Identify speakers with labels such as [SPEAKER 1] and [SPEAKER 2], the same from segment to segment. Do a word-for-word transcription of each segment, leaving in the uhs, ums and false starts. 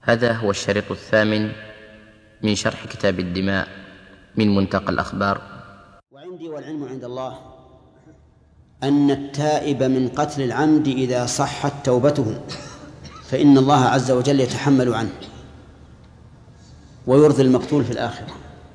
[SPEAKER 1] هذا هو الشريط الثامن من شرح كتاب الدماء من منتقى الأخبار.
[SPEAKER 2] وعندي والعلم عند الله أن التائب من قتل العمد إذا صحت توبته فإن الله عز وجل يتحمل عنه ويرضي المقتول في الآخرة،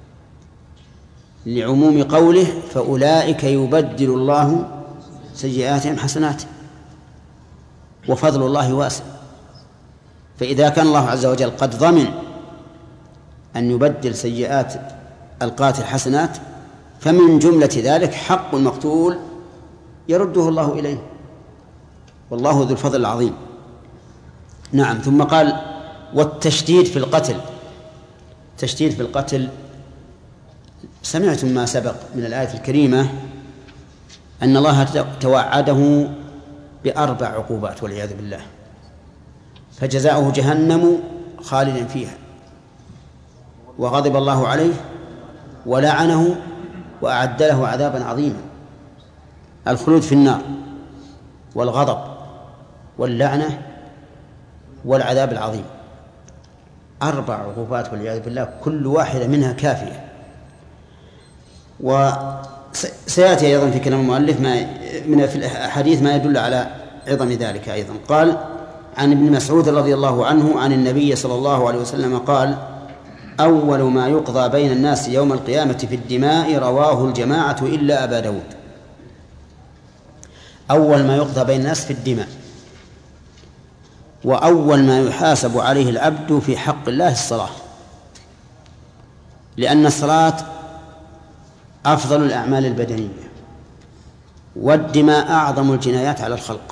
[SPEAKER 2] لعموم قوله فأولئك يبدل الله سيئاتهم حسنات وفضل الله واسع. فإذا كان الله عز وجل قد ضمن أن يبدل سيئات القاتل حسنات فمن جملة ذلك حق المقتول يرده الله إليه، والله ذو الفضل العظيم. نعم. ثم قال والتشديد في القتل. تشديد في القتل، سمعتم ما سبق من الآية الكريمة أن الله توعده بأربع عقوبات والعياذ بالله، فجزاؤه جهنم خالدا فيها وغضب الله عليه ولعنه وأعد له عذابا عظيما. الخلود في النار والغضب واللعنة والعذاب العظيم، أربع عقوبات والعياذ بالله، كل واحدة منها كافية. وسيأتي أيضا في كلام المؤلف ما من في الحديث ما يدل على عظم ذلك أيضا. قال عن ابن مسعود رضي الله عنه عن النبي صلى الله عليه وسلم قال أول ما يقضى بين الناس يوم القيامة في الدماء، رواه الجماعة إلا أبا داود. أول ما يقضى بين الناس في الدماء، وأول ما يحاسب عليه العبد في حق الله الصلاة، لأن الصلاة أفضل الأعمال البدنية، والدماء أعظم الجنايات على الخلق.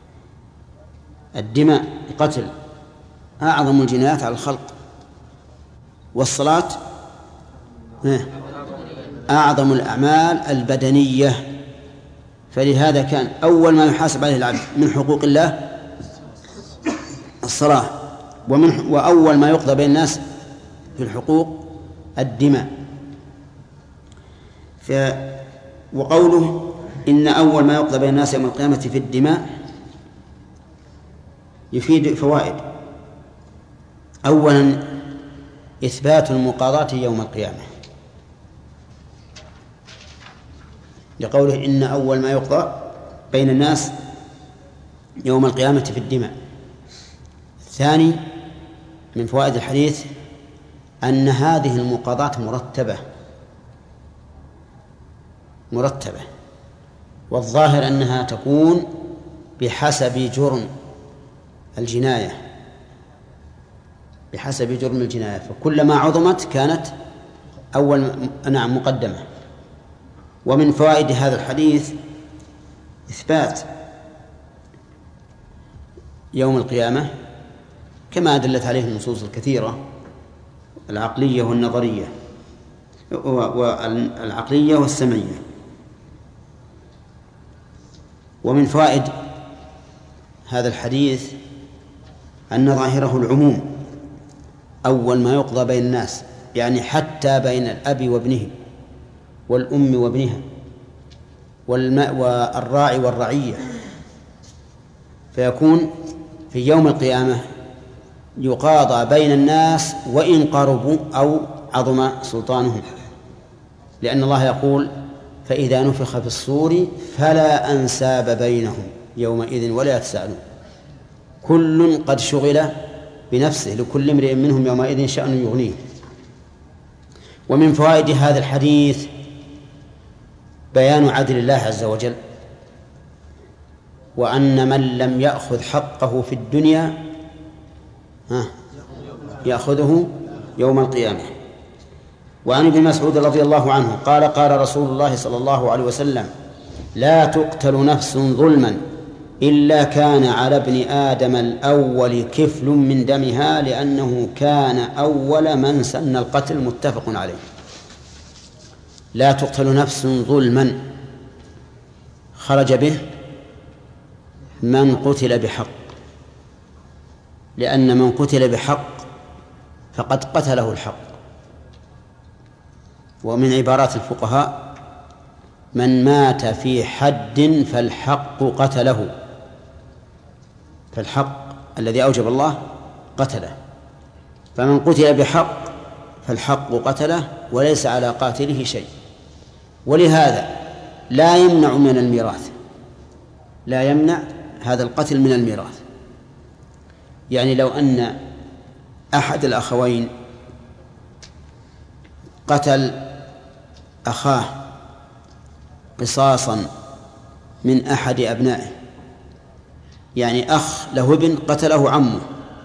[SPEAKER 2] الدماء القتل أعظم الجنايات على الخلق، والصلاة أعظم الأعمال البدنية. فلهذا كان أول ما يحاسب عليه العبد من حقوق الله الصلاة، ومن وأول ما يقضى بين الناس في الحقوق الدماء. ف وقوله إن أول ما يقضى بين الناس يوم القيامة في الدماء يفيد فوائد. أولا إثبات المقاضاة يوم القيامة، لقوله إن أول ما يقضى بين الناس يوم القيامة في الدماء. ثاني من فوائد الحديث أن هذه المقاضاة مرتبة مرتبة والظاهر أنها تكون بحسب جرم الجناية بحسب جرم الجناية فكلما عظمت كانت أول نعم مقدمة. ومن فوائد هذا الحديث إثبات يوم القيامة كما دلت عليه النصوص الكثيرة العقلية والنظرية والعقلية والسمعية. ومن فوائد هذا الحديث أن ظاهره العموم، أول ما يقضى بين الناس يعني حتى بين الأب وابنه والأم وابنها والراعي والرعية، فيكون في يوم القيامة يقاضى بين الناس وإن قربوا أو عظم سلطانهم، لأن الله يقول فإذا نفخ في الصور فلا أنساب بينهم يومئذ ولا يتساءلون، كل قد شغل بنفسه لكل امرئ منهم يومئذ شأن يغنيه. ومن فوائد هذا الحديث بيان عدل الله عز وجل، وأن من لم يأخذ حقه في الدنيا يأخذه يوم القيامة. وعن ابن مسعود رضي الله عنه قال قال رسول الله صلى الله عليه وسلم لا تقتل نفس ظلما إلا كان على ابن آدم الأول كفل من دمها لأنه كان أول من سن القتل، متفق عليه. لا تقتل نفس ظلما خرج به من قتل بحق، لأن من قتل بحق فقد قتله الحق. ومن عبارات الفقهاء من مات في حد فالحق قتله، فالحق الذي أوجب الله قتله. فمن قتل بحق فالحق قتله وليس على قاتله شيء. ولهذا لا يمنع من الميراث، لا يمنع هذا القتل من الميراث. يعني لو أن أحد الأخوين قتل أخاه قصاصا من أحد أبنائه، يعني أخ له ابن قتله عمه،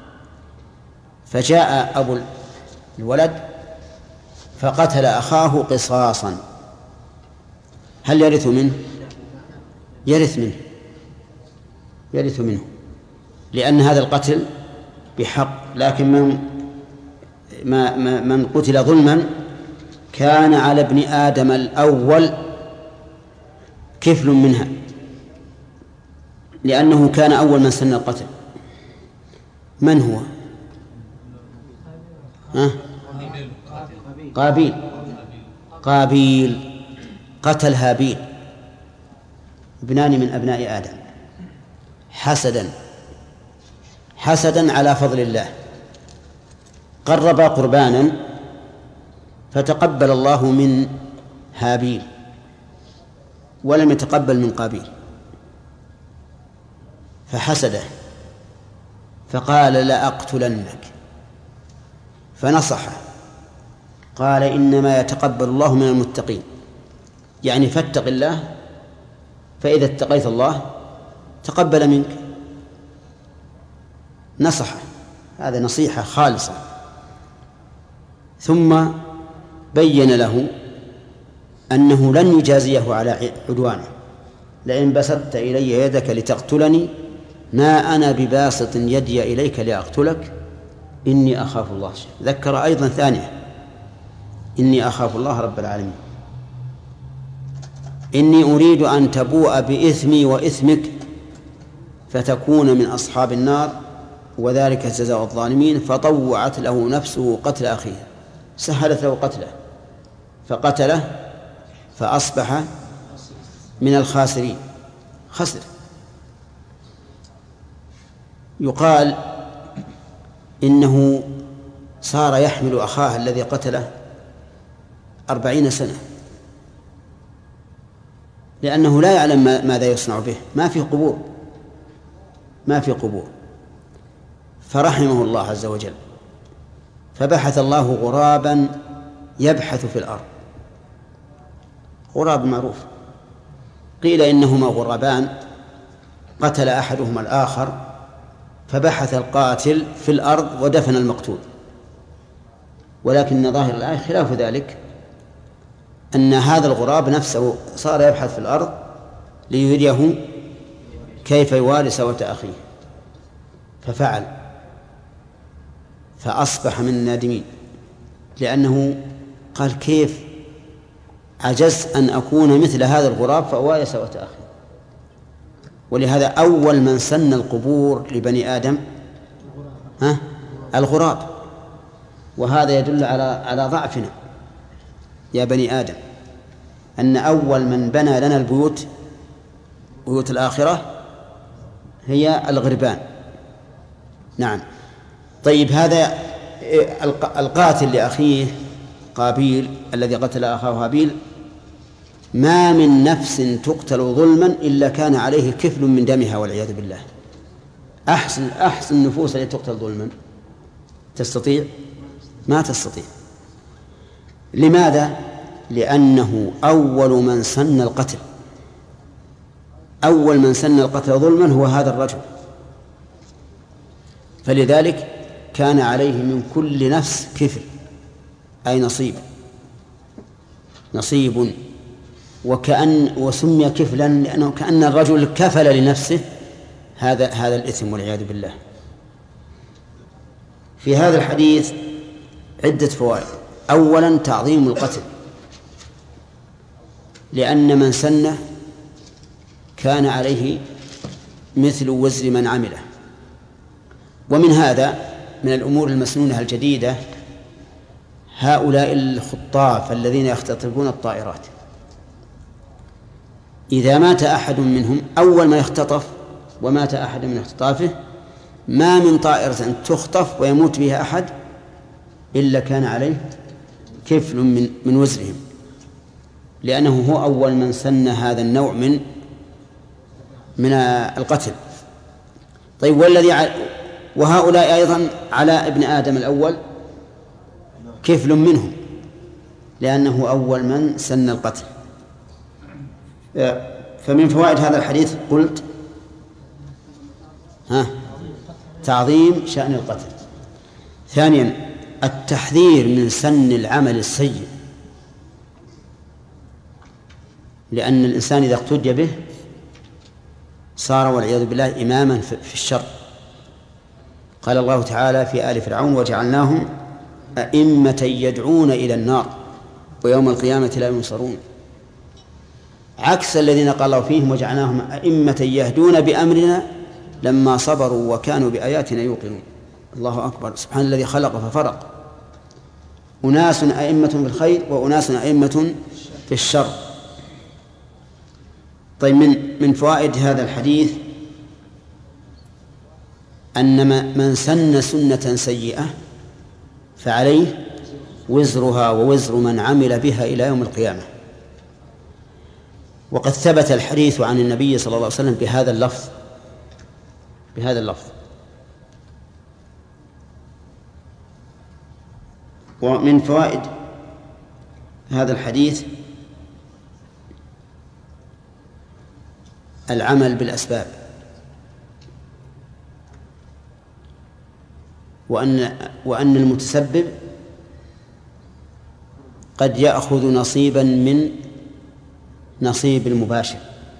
[SPEAKER 2] فجاء أبو الولد فقتل أخاه قصاصا، هل يرث منه؟ يرث منه يرث منه لأن هذا القتل بحق. لكن من ما من قتل ظلما كان على ابن آدم الأول كفل منها، لأنه كان أول من سن القتل. من هو؟ ها؟ قابيل. قابيل قتل هابيل، ابنان من أبناء آدم، حسدا حسدا على فضل الله. قربا قربانا فتقبل الله من هابيل ولم يتقبل من قابيل، فحسده فقال لأقتلنك، فنصحه قال إنما يتقبل الله من المتقين، يعني فاتق الله فإذا اتقيت الله تقبل منك. نصحه، هذا نصيحة خالصة. ثم بين له أنه لن يجازيه على عدوانه، لئن بسطت إلي يدك لتقتلني ما أنا بباسط يدي إليك لأقتلك إني أخاف الله. ذكر أيضا ثانية إني أخاف الله رب العالمين، إني أريد أن تبوء بإثمي وإثمك فتكون من أصحاب النار وذلك جزاء الظالمين. فطوعت له نفسه قتل أخيه، سهلت له قتله فقتله فأصبح من الخاسرين، خسر. يقال إنه صار يحمل أخاه الذي قتله أربعين سنة، لأنه لا يعلم ماذا يصنع به، ما في قبور ما في قبور فرحمه الله عز وجل، فبحث الله غرابا يبحث في الأرض، غراب معروف. قيل إنهما غرابان قتل أحدهما الآخر، فبحث القاتل في الأرض ودفن المقتول، ولكن ظاهر الآية خلاف ذلك، أن هذا الغراب نفسه صار يبحث في الأرض ليريه كيف يواري سوءة أخيه، ففعل فأصبح من النادمين، لأنه قال كيف عجزت أن أكون مثل هذا الغراب فأواري سوءة أخي. ولهذا أول من سن القبور لبني آدم ها الغراب، وهذا يدل على على ضعفنا يا بني آدم، أن أول من بنى لنا البيوت بيوت الآخرة هي الغربان. نعم. طيب، هذا القاتل لأخيه قابيل الذي قتل أخاه هابيل، ما من نفس تقتل ظلما إلا كان عليه كفل من دمها والعياذ بالله. أحسن أحسن النفوس التي تقتل ظلما تستطيع؟ ما تستطيع. لماذا؟ لأنه أول من سن القتل، أول من سن القتل ظلما هو هذا الرجل، فلذلك كان عليه من كل نفس كفل، أي نصيب نصيب وكأن وسمي كفلا لأنه كأن الرجل كفل لنفسه هذا هذا الإثم والعياذ بالله. في هذا الحديث عدة فوائد. أولا تعظيم القتل، لأن من سنه كان عليه مثل وزر من عمله. ومن هذا من الأمور المسنونة الجديدة هؤلاء الخطاف الذين يختطفون الطائرات، إذا مات أحد منهم أول ما يختطف ومات أحد من اختطافه، ما من طائرة تخطف ويموت بها أحد إلا كان عليه كفل من من وزرهم، لأنه هو أول من سن هذا النوع من من القتل. طيب والذي ع... وهؤلاء أيضا على ابن آدم الأول كفل منهم، لأنه أول من سن القتل. فمن فوائد هذا الحديث قلت ها تعظيم شأن القتل. ثانيا التحذير من سن العمل السيء، لأن الإنسان إذا اقتدي به صار والعياذ بالله إماما في الشر. قال الله تعالى في آل فرعون: وجعلناهم أئمة يدعون إلى النار ويوم القيامة لا ينصرون، عكس الذين قال الله فيهم: وجعلناهم أئمة يهدون بأمرنا لما صبروا وكانوا بآياتنا يوقنون. الله أكبر، سبحان الذي خلق ففرق، أناس أئمة في الخير وأناس أئمة في الشر. طيب من من فوائد هذا الحديث أن من سن سنة سيئة فعليه وزرها ووزر من عمل بها إلى يوم القيامة. وقد ثبت الحديث عن النبي صلى الله عليه وسلم بهذا اللفظ بهذا اللفظ ومن فوائد هذا الحديث العمل بالأسباب، وأن وأن المتسبب قد يأخذ نصيبا من نصيب المباشر.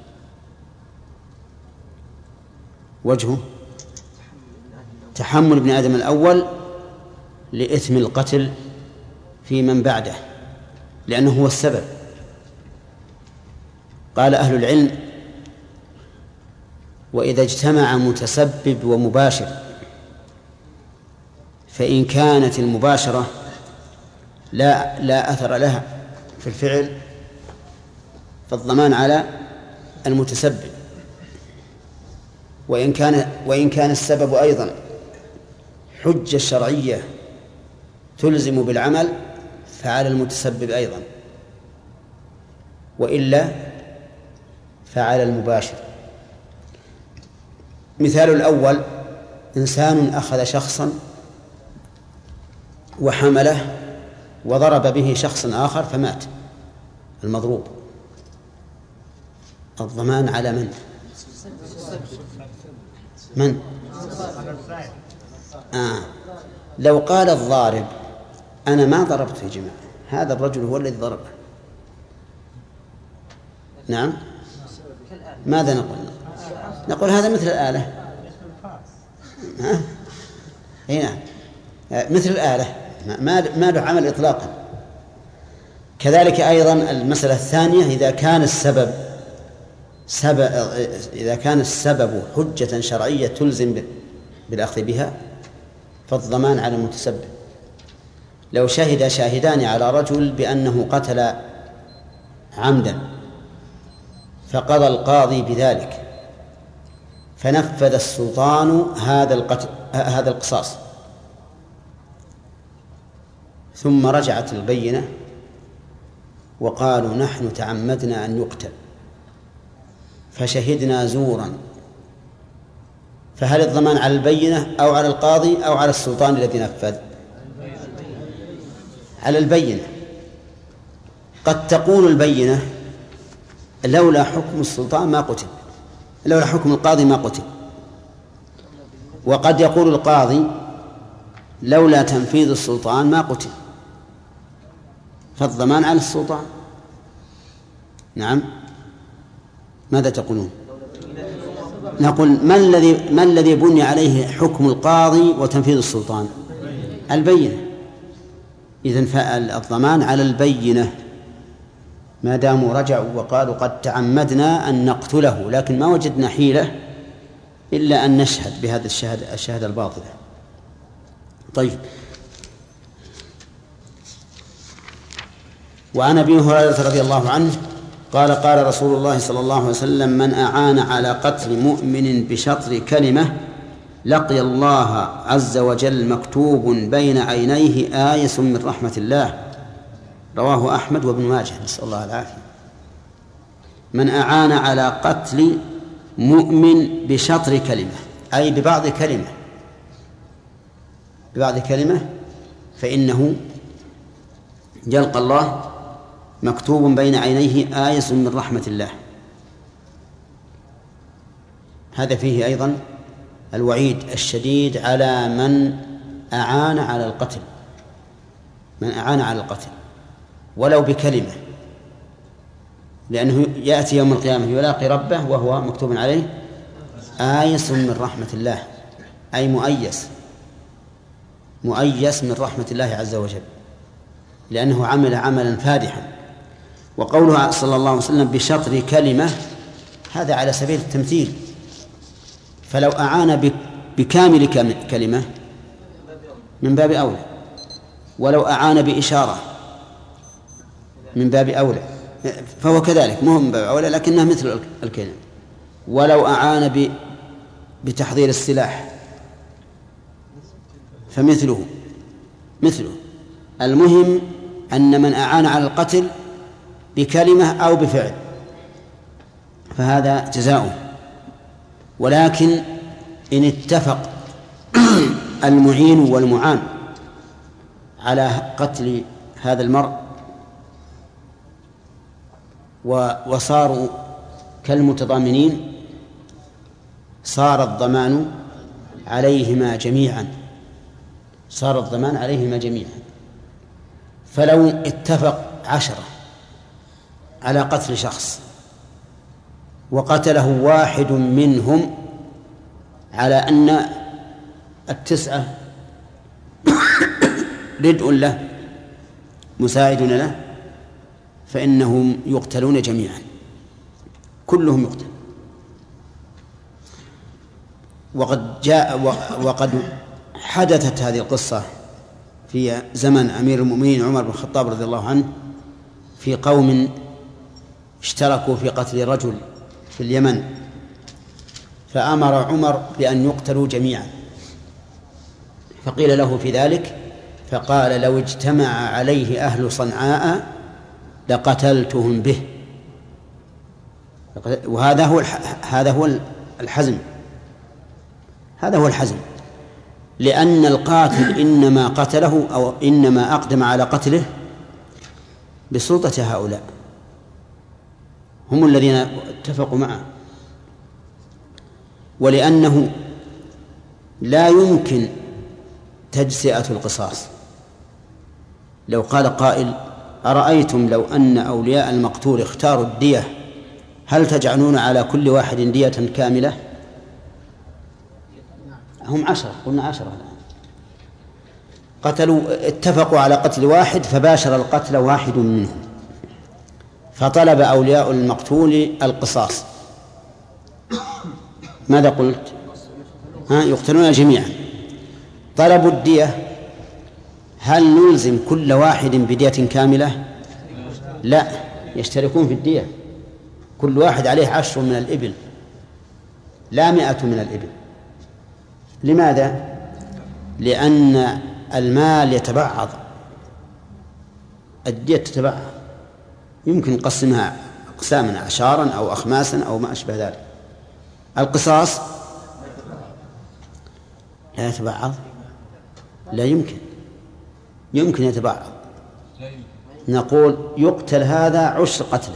[SPEAKER 2] وجهه تحمل ابن آدم الأول لإثم القتل في من بعده، لأنه هو السبب. قال أهل العلم: وإذا اجتمع متسبب ومباشر فإن كانت المباشرة لا لا أثر لها في الفعل فالضمان على المتسبب، وإن كان وإن كان السبب أيضا حجة شرعية تلزم بالعمل فعلى المتسبب أيضا، وإلا فعلى المباشر. مثال الأول: إنسان أخذ شخصا وحمله وضرب به شخصا آخر فمات المضروب، الضمان على من؟ من؟ آه. لو قال الضارب: أنا ما ضربت في جماعة، هذا الرجل هو الذي ضربه، نعم، ماذا نقول؟ نقول هذا مثل الآلة. ها؟ أي نعم، مثل الآلة، ما ما له عمل إطلاقا. كذلك أيضا المسألة الثانية: إذا كان السبب سبب إذا كان السبب حجة شرعية تلزم بالأخذ بها فالضمان على المتسبب. لو شهد شاهدان على رجل بأنه قتل عمدا فقضى القاضي بذلك فنفذ السلطان هذا القتل هذا القصاص، ثم رجعت البينة وقالوا: نحن تعمدنا أن يقتل فشهدنا زورا، فهل الضمان على البينة أو على القاضي أو على السلطان الذي نفذ؟ على البينة. قد تقول البينة: لولا حكم السلطان ما قتل، لولا حكم القاضي ما قتل. وقد يقول القاضي: لولا تنفيذ السلطان ما قتل، فالضمان على السلطان. نعم، ماذا تقولون؟ نقول: ما الذي ما الذي بني عليه حكم القاضي وتنفيذ السلطان؟ البينة. إذن فالضمان على البينة ما داموا رجعوا وقالوا: قد تعمدنا أن نقتله لكن ما وجدنا حيلة إلا أن نشهد بهذا الشهادة الشهادة الباطلة. طيب، وعن أبي هريرة رضي الله عنه قال: قال رسول الله صلى الله عليه وسلم: من أعان على قتل مؤمن بشطر كلمة لقي الله عز وجل مكتوب بين عينيه آيس من رحمة الله. رواه أحمد وابن ماجه، نسأل الله العافية. من أعان على قتل مؤمن بشطر كلمة، أي ببعض كلمة، ببعض كلمة، فإنه يلقى الله مكتوب بين عينيه آيس من رحمة الله. هذا فيه أيضا الوعيد الشديد على من أعان على القتل، من أعان على القتل ولو بكلمة، لأنه يأتي يوم القيامة يلاقي ربه وهو مكتوب عليه آيس من رحمة الله، أي مؤيس، مؤيس من رحمة الله عز وجل، لأنه عمل عملا فادحا. وقوله صلى الله عليه وسلم بشطر كلمة، هذا على سبيل التمثيل، فلو أعان بكامل كلمة من باب أولى، ولو أعان بإشارة من باب أولى، فهو كذلك، مو من باب أولى لكنها مثل الكلمة. ولو أعان بتحضير السلاح فمثله مثله. المهم أن من أعان على القتل بكلمة أو بفعل فهذا جزاؤه. ولكن إن اتفق المعين والمعان على قتل هذا المرء وصاروا كالمتضامنين، صار الضمان عليهما جميعا، صار الضمان عليهما جميعا. فلو اتفق عشرة على قتل شخص وقتله واحد منهم على أن التسعة ردء له مساعد له، فإنهم يقتلون جميعا، كلهم يقتل. وقد جاء وقد حدثت هذه القصة في زمن أمير المؤمنين عمر بن الخطاب رضي الله عنه، في قوم اشتركوا في قتل رجل في اليمن، فأمر عمر بأن يقتلوا جميعا، فقيل له في ذلك فقال لو اجتمع عليه أهل صنعاء لقتلتهم به. وهذا هو هذا هو الحزم، هذا هو الحزم، لأن القاتل إنما قتله أو إنما أقدم على قتله بسلطة هؤلاء، هم الذين اتفقوا معه. ولأنه لا يمكن تجزئة القصاص. لو قال قائل أرأيتم لو أن أولياء المقتول اختاروا الدية هل تجعلون على كل واحد دية كاملة؟ هم عشرة، قلنا عشرة الآن قتلوا، اتفقوا على قتل واحد فباشر القتل واحد منهم، فطلب أولياء المقتول القصاص، ماذا قلت؟ ها يقتلون جميعا. طلبوا الدية، هل نلزم كل واحد بدية كاملة؟ لا، يشتركون في الدية، كل واحد عليه عشر من الإبل لا مئة من الإبل. لماذا؟ لأن المال يتبعض، الدية تتبعض، يمكن نقسمها أقساما أعشارا أو أخماسا أو ما أشبه ذلك. القصاص لا يتبعض، لا يمكن، يمكن يتبعض. نقول يقتل هذا عشر قتله،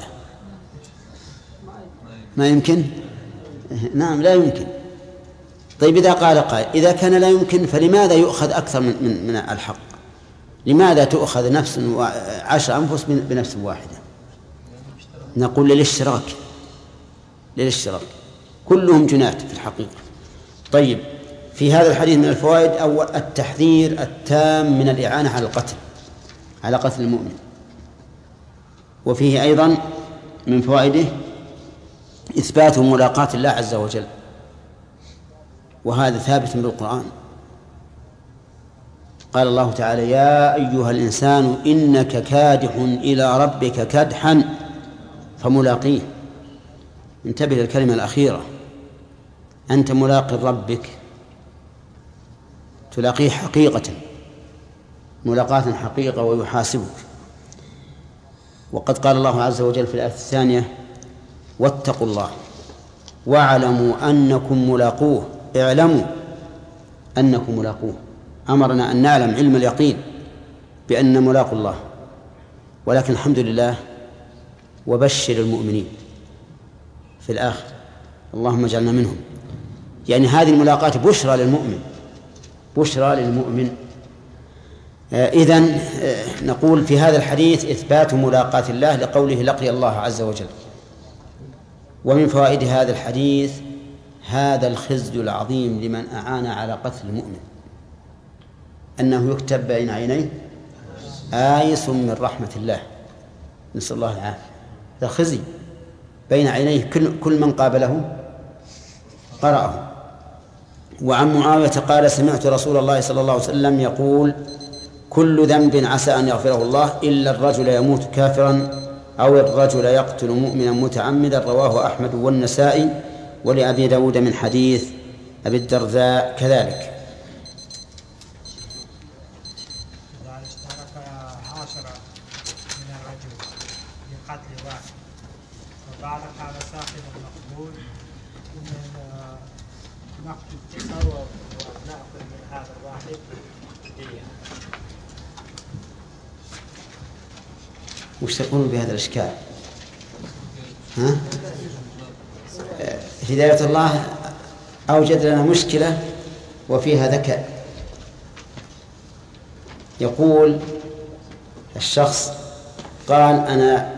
[SPEAKER 2] ما يمكن، نعم لا يمكن. طيب إذا قال قائل إذا كان لا يمكن فلماذا يؤخذ أكثر من, من, من الحق؟ لماذا تؤخذ نفس عشر أنفس بنفس واحدة؟ نقول للاشتراك، للاشتراك، كلهم جنات في الحقيقة. طيب في هذا الحديث من الفوائد أول التحذير التام من الإعانة على القتل، على قتل المؤمن. وفيه أيضا من فوائده إثبات ملاقاة الله عز وجل، وهذا ثابت بالقرآن. قال الله تعالى يا أيها الإنسان إنك كادح إلى ربك كدحا فملاقيه. انتبه للكلمة الأخيرة، أنت ملاق ربك تلاقيه حقيقة، ملاقاة حقيقة ويحاسبك. وقد قال الله عز وجل في الآية الثانية: واتقوا الله واعلموا أنكم ملاقوه. اعلموا أنكم ملاقوه، أمرنا أن نعلم علم اليقين بأن ملاقوا الله. ولكن الحمد لله، وبشر المؤمنين في الآخر، اللهم اجعلنا منهم. يعني هذه الملاقاة بشرى للمؤمن، بشرى للمؤمن. آه إذن آه نقول في هذا الحديث إثبات ملاقاة الله لقوله: لقي الله عز وجل. ومن فوائد هذا الحديث هذا الخزي العظيم لمن أعان على قتل المؤمن، أنه يكتب بين عينيه آيس من رحمة الله، نسأل الله العافية. هذا خزي بين عينيه، كل, كل من قابله قرأه. وعن معاوية قال: سمعت رسول الله صلى الله عليه وسلم يقول: كل ذنب عسى أن يغفره الله إلا الرجل يموت كافرا أو الرجل يقتل مؤمنا متعمدا. رواه أحمد والنسائي، ولأبي داود من حديث أبي الدرداء كذلك.
[SPEAKER 3] إذا اشترك عشرة من الرجل لقتل واحد، وبعد قال صاحب المقبول نقتل التسعة ونأخذ من هذا الواحد دية.
[SPEAKER 2] وش تقولون بهذا الإشكال؟ ها؟ هداية الله أوجد لنا مشكلة وفيها ذكاء. يقول الشخص: قال أنا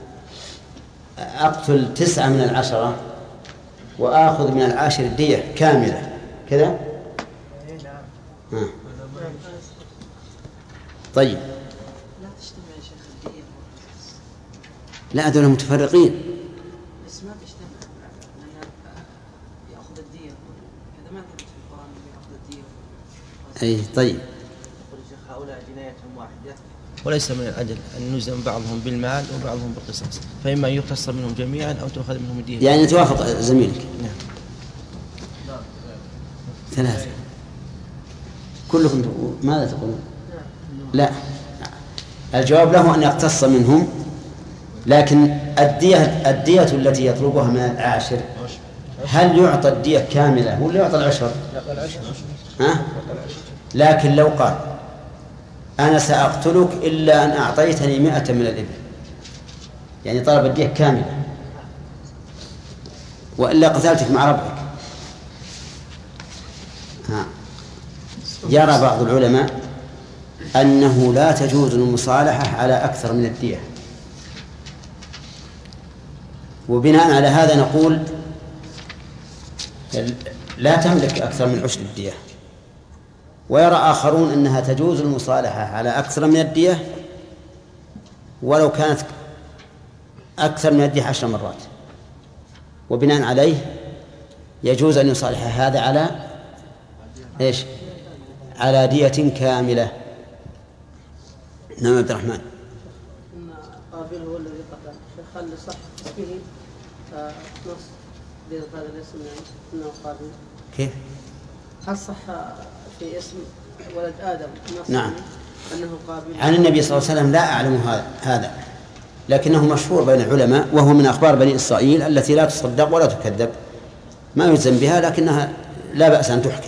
[SPEAKER 2] أقتل تسعة من العشرة وآخذ من العاشر الدية كاملة كذا. ها. طيب، لا هذول متفرقين.
[SPEAKER 4] بس ما تجتمع، لأن يأخذ الدية هذا ما ثبت في القرآن يأخذ الدية.
[SPEAKER 2] أي طيب.
[SPEAKER 4] هؤلاء جنايتهم واحدة،
[SPEAKER 5] وليس من العدل أن يلزم بعضهم بالمال وبعضهم بالقصاص، فإما يقتصر منهم جميعا أو تؤخذ منهم الدية.
[SPEAKER 2] يعني توافق زميلك.
[SPEAKER 5] نعم.
[SPEAKER 2] ثلاثة. كلكم ماذا تقولون؟ لا، الجواب له أن يقتص منهم، لكن الدية الدية التي يطلبها من العاشر هل يعطى الدية كاملة ولا يعطى العشر؟ ها؟ لكن لو قال: أنا سأقتلك إلا أن أعطيتني مئة من الإبل، يعني طلب الدية كاملة، وإلا قتلتك مع ربك. ها. يرى بعض العلماء أنه لا تجوز المصالحة على أكثر من الدية، وبناء على هذا نقول لا تملك أكثر من عشر الدية. ويرى آخرون أنها تجوز المصالحة على أكثر من الدية ولو كانت أكثر من الدية عشر مرات، وبناء عليه يجوز أن يصالح هذا على إيش؟ على دية كاملة. نعم عبد الرحمن.
[SPEAKER 4] إن قابل هو الذي قتل، خلي صح اسمه نص بهذا الاسم، يعني إنه قابل.
[SPEAKER 2] كيف؟
[SPEAKER 4] هل صح في اسم ولد آدم نص؟
[SPEAKER 2] نعم.
[SPEAKER 4] أنه قابل.
[SPEAKER 2] عن النبي صلى الله عليه وسلم لا أعلم هذا، لكنه مشهور بين العلماء، وهو من أخبار بني إسرائيل التي لا تصدق ولا تكذب، ما يلزم بها لكنها لا بأس أن تحكى.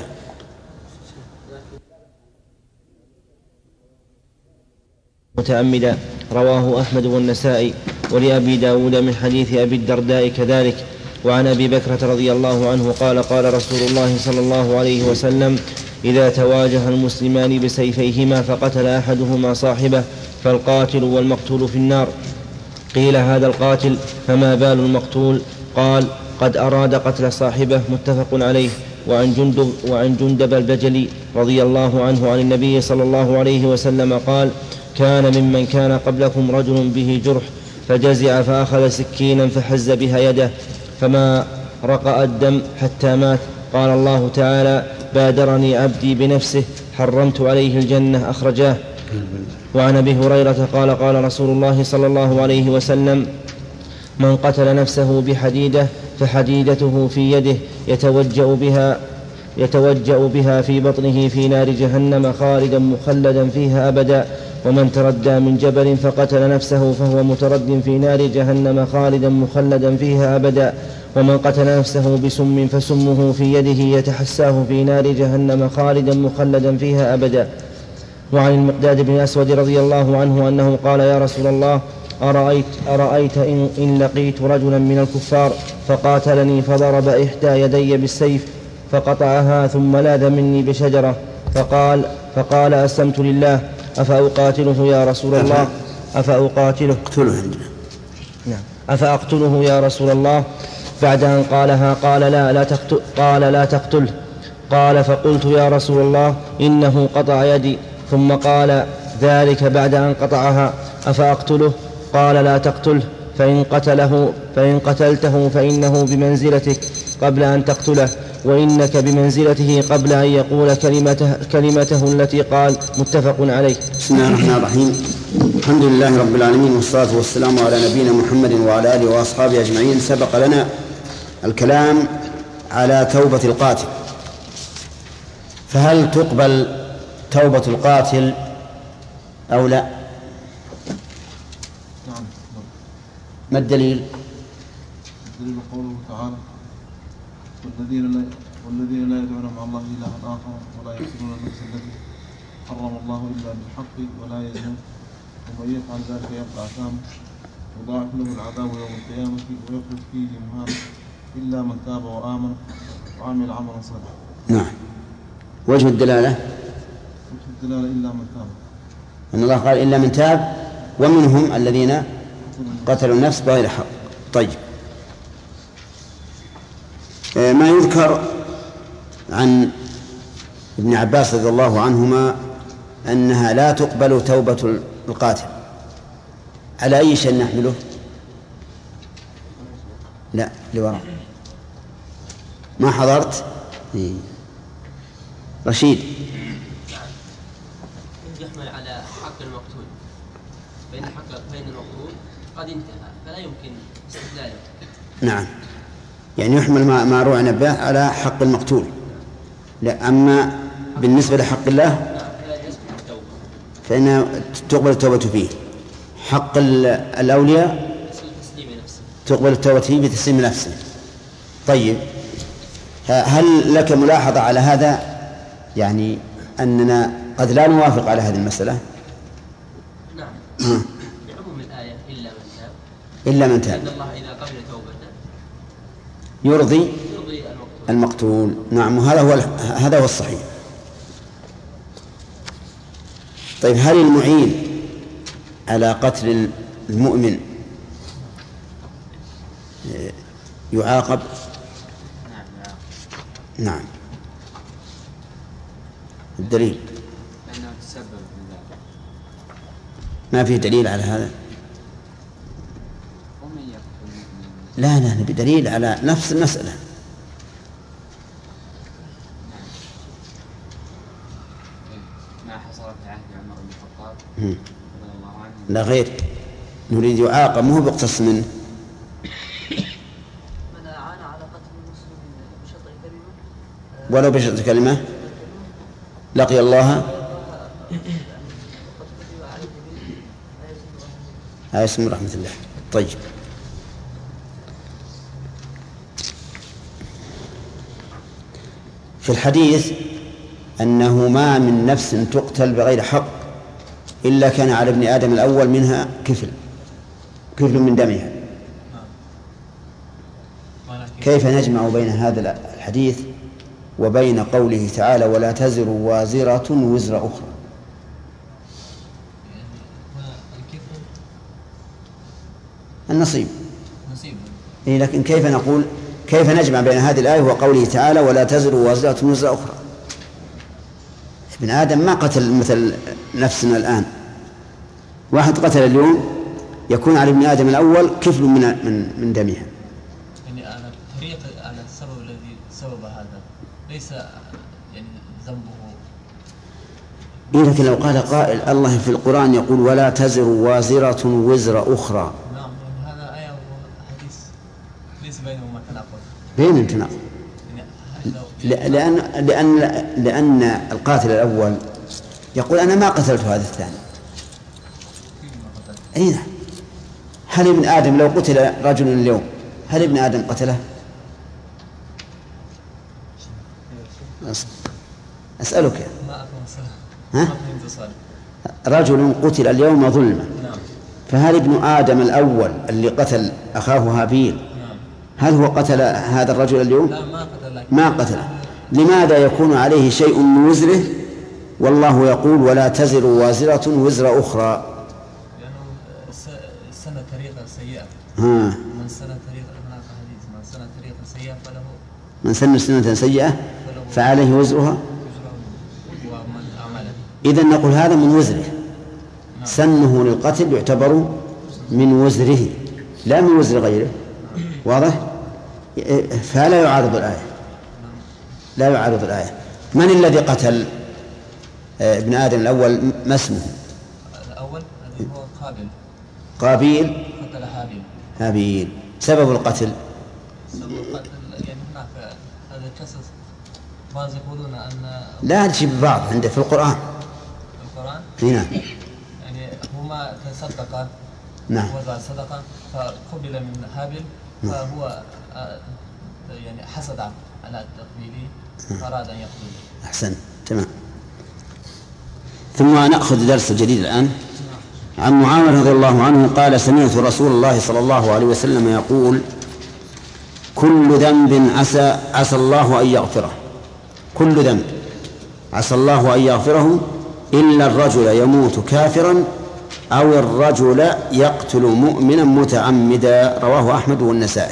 [SPEAKER 5] متعمدا. رواه أحمد والنسائي، ولأبي داود من حديث أبي الدرداء كذلك. وعن أبي بكرة رضي الله عنه قال: قال رسول الله صلى الله عليه وسلم: إذا تواجه المسلمان بسيفيهما فقتل أحدهما صاحبه فالقاتل والمقتول في النار. قيل: هذا القاتل، فما بال المقتول؟ قال: قد أراد قتل صاحبه. متفق عليه. وعن جندب, وعن جندب البجلي رضي الله عنه عن النبي صلى الله عليه وسلم قال: كان ممن كان قبلكم رجل به جرح فجزع فأخذ سكينا فحز بها يده فما رقأ الدم حتى مات. قال الله تعالى: بادرني عبدي بنفسه حرمت عليه الجنة. أخرجاه. وعن أبي هريرة قال: قال رسول الله صلى الله عليه وسلم: من قتل نفسه بحديدة فحديدته في يده يتوجأ بها يتوجأ بها في بطنه في نار جهنم خالدا مخلدا فيها أبدا. ومن تردى من جبل فقتل نفسه فهو مترد في نار جهنم خالدا مخلدا فيها أبدا. ومن قتل نفسه بسم فسمه في يده يتحساه في نار جهنم خالدا مخلدا فيها أبدا. وعن المقداد بن أسود رضي الله عنه أنه قال: يا رسول الله، أرأيت, أرأيت إن, إن لقيت رجلا من الكفار فقاتلني فضرب إحدى يدي بالسيف فقطعها ثم لاذ مني بشجرة فقال, فقال أسلمت لله أفأقاتله يا رسول الله أفأقاتله نعم أفأقتله يا رسول الله؟ بعد أن قالها قال لا, لا, تقتل قال لا تقتله. قال: فقلت يا رسول الله إنه قطع يدي. ثم قال ذلك بعد أن قطعها: أفأقتله؟ قال: لا تقتله، فإن قتله فإن قتلته فإنه بمنزلتك قبل أن تقتله، وإنك بمنزلته قبل أن يقول كلمته, كلمته التي قال. متفق عليه.
[SPEAKER 2] بسم الله الرحمن الرحيم. الحمد لله رب العالمين، والصلاة والسلام على نبينا محمد وعلى آله وأصحابه أجمعين. سبق لنا الكلام على توبة القاتل، فهل تقبل توبة القاتل أو لا؟
[SPEAKER 6] نعم.
[SPEAKER 2] ما الدليل؟
[SPEAKER 6] الدليل قوله تعالى: والذين لا, والذين لا يدعون مع الله إلها آخر ولا يقتلون النفس التي حرم الله إلا بالحق ولا يزنون ومن يفعل ذلك يلقى أثاما يضاعف له العذاب يوم القيامة ويخلد فيه مهانا إلا من تاب وآمن وعمل عملا صالحا.
[SPEAKER 2] نعم. وجه الدلالة؟
[SPEAKER 6] وجه الدلالة إلا من تاب،
[SPEAKER 2] أن الله قال إلا من تاب ومنهم الذين قتلوا النفس بغير حق. طيب، ما يذكر عن ابن عباس رضي الله عنهما أنها لا تقبل توبة القاتل، على أي شيء نحمله؟ لا، لوراء ما حضرت. إيه. رشيد.
[SPEAKER 7] يحمل على حق المقتول، فإن حق فإن المقتول قد انتهى فلا يمكن استدلاله.
[SPEAKER 2] نعم، يعني يحمل ما روى عن به على حق المقتول. لا، أما بالنسبة لحق الله فإن تقبل التوبة فيه. حق الأولياء تقبل التوبة فيه بتسليم نفسه. طيب، هل لك ملاحظة على هذا؟ يعني أننا قد لا نوافق على هذه المسألة.
[SPEAKER 7] نعم. بعموم الآية إلا من تاب.
[SPEAKER 2] إلا من تاب.
[SPEAKER 7] لأن الله إذا قبل توبته
[SPEAKER 2] يرضي,
[SPEAKER 7] يرضي المقتول.
[SPEAKER 2] المقتول. نعم، وهذا هو هذا هو الصحيح. طيب، هل المعين على قتل المؤمن يعاقب؟ نعم. الدليل؟
[SPEAKER 8] لأنه تسبب في ذلك.
[SPEAKER 2] ما في دليل على هذا.
[SPEAKER 8] ومن يقتل
[SPEAKER 2] لا لا نبي دليل على نفس المسألة.
[SPEAKER 8] ما حصل في عهد عمر بن الخطاب رضي الله عنه.
[SPEAKER 2] لا، غير نريد يعاقب، مو بيقتص منه.
[SPEAKER 4] من أعان على قتل المسلم بشطر كلمة
[SPEAKER 2] ولو بشطر كلمة لقي الله آيس من رحمة الله. طيب، في الحديث أنه ما من نفس تقتل بغير حق إلا كان على ابن آدم الأول منها كفل كفل من دمها. كيف نجمع بين هذا الحديث وبين قوله تعالى: ولا تزر وازرة وزر أخرى؟ النصيب. إيه، لكن كيف نقول كيف نجمع بين هذه الآية وقوله تعالى: ولا تزر وازرة وزر أخرى؟ ابن آدم ما قتل مثل نفسنا الآن. واحد قتل اليوم يكون على ابن آدم الأول كفل من من من دمها.
[SPEAKER 9] يعني على طريق على السبب الذي سبب هذا ليس يعني ذنبه.
[SPEAKER 2] إيه، لكن لو قال قائل: الله في القرآن يقول: ولا تزر وازرة وزر أخرى.
[SPEAKER 9] نعم، يعني هذا آية وحديث ليس بينهما تناقض.
[SPEAKER 2] بين التناقض.
[SPEAKER 9] يعني
[SPEAKER 2] لأن لأن لأن القاتل الأول يقول أنا ما قتلت هذا الثاني. أي نعم. هل ابن آدم لو قتل رجل اليوم هل ابن آدم قتله؟ أسألك. ها؟ رجل قتل اليوم ظلما، فهل ابن آدم الأول اللي قتل أخاه هابيل هل هو قتل هذا الرجل اليوم؟
[SPEAKER 9] لا ما قتل.
[SPEAKER 2] ما قتله. لماذا يكون عليه شيء من وزره والله يقول ولا تزر وازرة وزر أخرى؟
[SPEAKER 9] لأنه سنة طريقة سيئة.
[SPEAKER 2] ها.
[SPEAKER 9] من سنة طريقة هناك حديث من سنة طريقة سيئة فله
[SPEAKER 2] من سن سنة سيئة فعليه وزرها. إذن نقول هذا من وزره. سنه للقتل يعتبر من وزره لا من وزر غيره. واضح؟ فلا يعارض الآية. لا يعارض الآية. من الذي قتل ابن آدم الأول؟ ما اسمه؟
[SPEAKER 9] الأول الذي هو قابيل.
[SPEAKER 2] قابيل
[SPEAKER 9] قتل هابيل.
[SPEAKER 2] هابيل. سبب القتل؟
[SPEAKER 9] سبب القتل يعني هناك هذا القصص بعض يقولون أن
[SPEAKER 2] لا تجيب بعض عنده في القرآن.
[SPEAKER 9] القرآن؟
[SPEAKER 2] هنا.
[SPEAKER 9] يعني هما تصدقا.
[SPEAKER 2] نعم.
[SPEAKER 9] وضع صدقة فقبل من هابيل فهو يعني حسد على تقبيله فأراد أن يقتله.
[SPEAKER 2] أحسن. تمام. ثم نأخذ درس جديد الآن. عن معاوية رضي الله عنه قال سمعت رسول الله صلى الله عليه وسلم يقول كل ذنب عسى عسى الله أن يغفره كل ذنب عسى الله أن يغفره إلا الرجل يموت كافرا أو الرجل يقتل مؤمنا متعمدا. رواه أحمد والنسائي.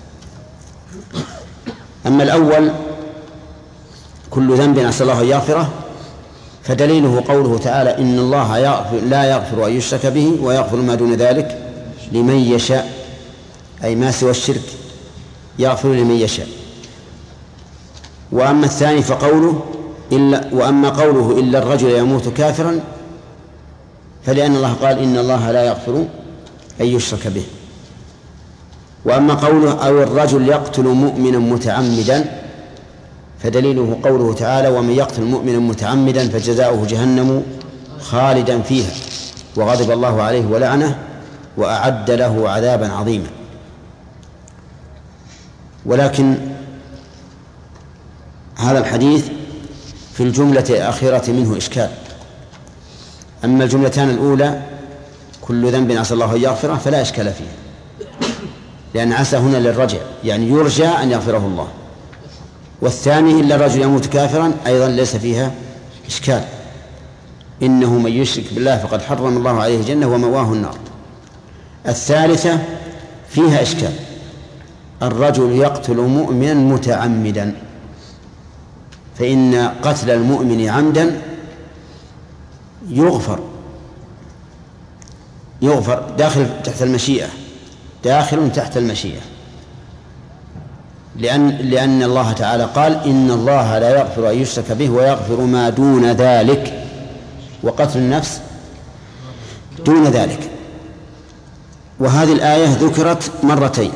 [SPEAKER 2] أما الأول كل ذنب عسى الله أن يغفره فدليله قوله تعالى إن الله يغفر لا يغفر أن يشرك به ويغفر ما دون ذلك لمن يشاء، أي ما سوى الشرك يغفر لمن يشاء. وأما الثاني فقوله إلا وأما قوله إلا الرجل يموت كافرا فلأن الله قال إن الله لا يغفر أن يشرك به. وأما قوله أو الرجل يقتل مؤمنا متعمدا فدليله قوله تعالى ومن يقتل مؤمنا متعمدا فجزاؤه جهنم خالدا فيها وغضب الله عليه ولعنه وأعد له عذابا عظيما. ولكن هذا الحديث في الجملة الأخيرة منه إشكال. أما الجملتان الأولى كل ذنب عسى الله أن يغفره فلا إشكال فيه لأن عسى هنا للرجع يعني يرجى أن يغفره الله. والثاني إلا الرجل يموت كافرا أيضا ليس فيها إشكال. إنه من يشرك بالله فقد حرم الله عليه الجنة ومواه النار. الثالثة فيها إشكال الرجل يقتل مؤمنا متعمدا فإن قتل المؤمن عمدا يغفر يغفر داخل تحت المشيئة داخل تحت المشيئة لأن لأن الله تعالى قال إن الله لا يغفر أن يشرك به ويغفر ما دون ذلك وقتل النفس دون ذلك. وهذه الآية ذكرت مرتين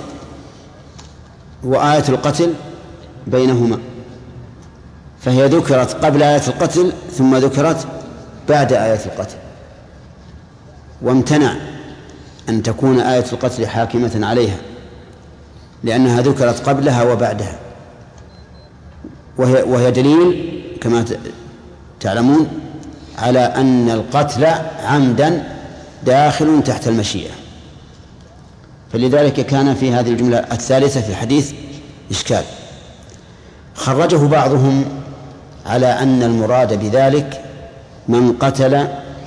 [SPEAKER 2] وآية القتل بينهما فهي ذكرت قبل آية القتل ثم ذكرت بعد آية القتل وامتنع أن تكون آية القتل حاكمة عليها لأنها ذكرت قبلها وبعدها وهي, وهي دليل كما تعلمون على أن القتل عمدا داخل تحت المشيئة. فلذلك كان في هذه الجملة الثالثة في الحديث إشكال. خرجه بعضهم على أن المراد بذلك من قتل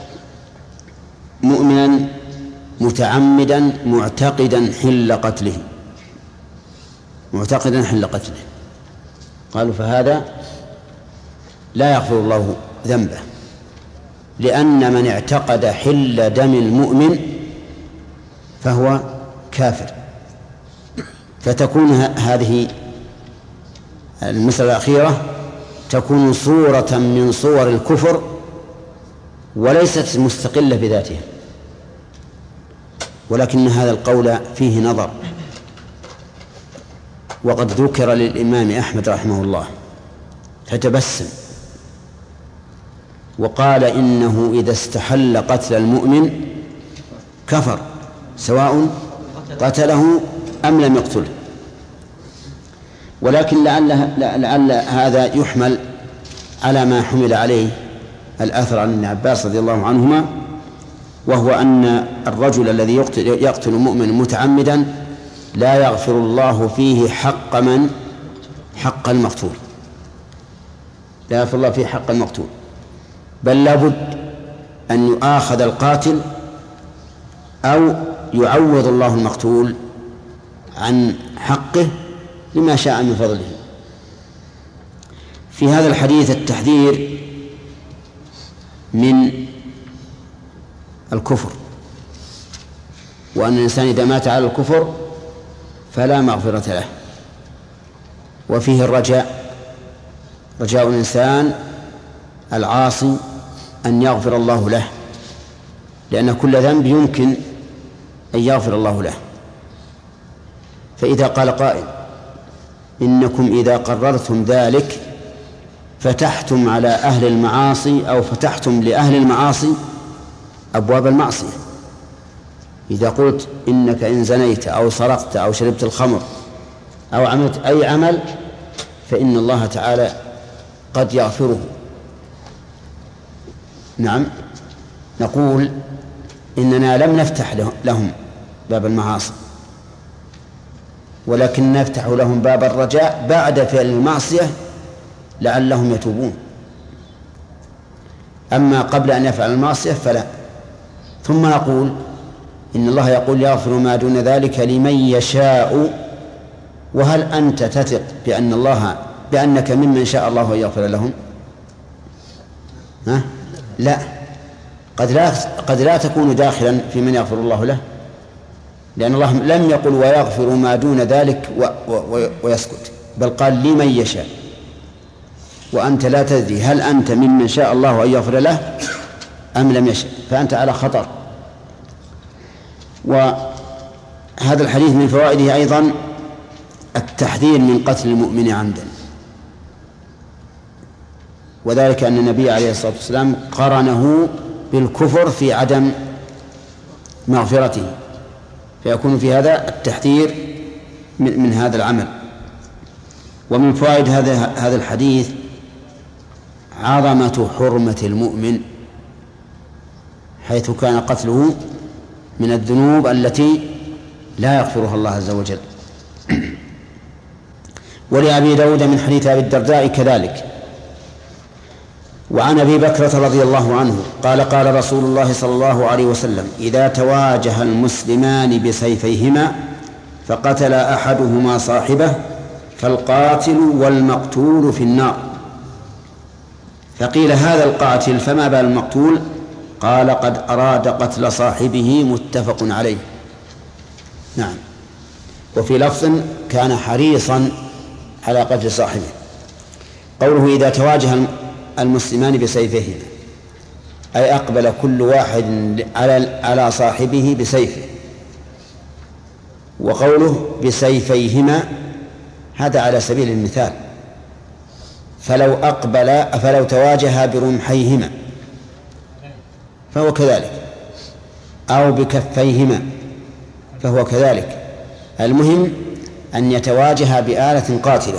[SPEAKER 2] مؤمنا متعمدا معتقدا حل قتله معتقدا حل قتله قالوا فهذا لا يغفر الله ذنبه لأن من اعتقد حل دم المؤمن فهو كافر. فتكون هذه المسألة الأخيرة تكون صورة من صور الكفر وليست مستقلة بذاتها. ولكن هذا القول فيه نظر وقد ذكر للإمام أحمد رحمه الله فتبسم وقال إنه إذا استحل قتل المؤمن كفر سواء قتله أم لم يقتله. ولكن لعل, لعل هذا يحمل على ما حمل عليه الأثر عن ابن عباس رضي الله عنهما، وهو أن الرجل الذي يقتل, يقتل مؤمن متعمدا لا يغفر الله فيه حق من حق المقتول، لا يغفر الله فيه حق المقتول، بل لابد أن يؤاخذ القاتل أو يعوض الله المقتول عن حقه لما شاء من فضله. في هذا الحديث التحذير من الكفر، وأن الإنسان إذا مات على الكفر فلا مغفرة له، وفيه الرجاء، رجاء الإنسان العاصي أن يغفر الله له، لأن كل ذنب يمكن أن يغفر الله له. فإذا قال قائل إنكم إذا قررتم ذلك فتحتم على أهل المعاصي أو فتحتم لأهل المعاصي أبواب المعصية، إذا قلت إنك إن زنيت أو سرقت أو شربت الخمر أو عملت أي عمل فإن الله تعالى قد يغفره. نعم، نقول إننا لم نفتح لهم باب المعاصي، ولكن نفتح لهم باب الرجاء بعد فعل المعصية لعلهم يتوبون. أما قبل أن يفعل المعصية فلا. ثم نقول إن الله يقول يغفر ما دون ذلك لمن يشاء، وهل أنت تثق بأن الله بأنك ممن شاء الله أن يغفر لهم؟ ها؟ لا، قد لا قد لا تكون داخلا في من يغفر الله له، لأن الله لم يقل ويغفر ما دون ذلك و و ويسكت، بل قال لمن يشاء، وأنت لا تدري هل أنت ممن شاء الله أن يغفر له أم لم يشاء، فأنت على خطر. وهذا الحديث من فوائده أيضا التحذير من قتل المؤمن عمدا، وذلك أن النبي عليه الصلاة والسلام قرنه بالكفر في عدم مغفرته، فيكون في هذا التحذير من, من هذا العمل. ومن فوائد هذا هذا الحديث عظمة حرمة المؤمن، حيث كان قتله من الذنوب التي لا يغفرها الله عز وجل. ولأبي داود من حديث أبي الدرداء كذلك. وعن أبي بكرة رضي الله عنه قال قال رسول الله صلى الله عليه وسلم إذا تواجه المسلمان بسيفيهما فقتل أحدهما صاحبه فالقاتل والمقتول في النار. فقيل هذا القاتل فما بال المقتول؟ قال قد أراد قتل صاحبه، متفق عليه. نعم. وفي لفظ كان حريصا على قتل صاحبه. قوله إذا تواجه المسلمان بسيفهما أي أقبل كل واحد على على صاحبه بسيفه. وقوله بسيفيهما هذا على سبيل المثال، فلو أقبل فلو تواجه برمحيهما فهو كذلك، أو بكفيهما فهو كذلك. المهم أن يتواجه بآلة قاتلة.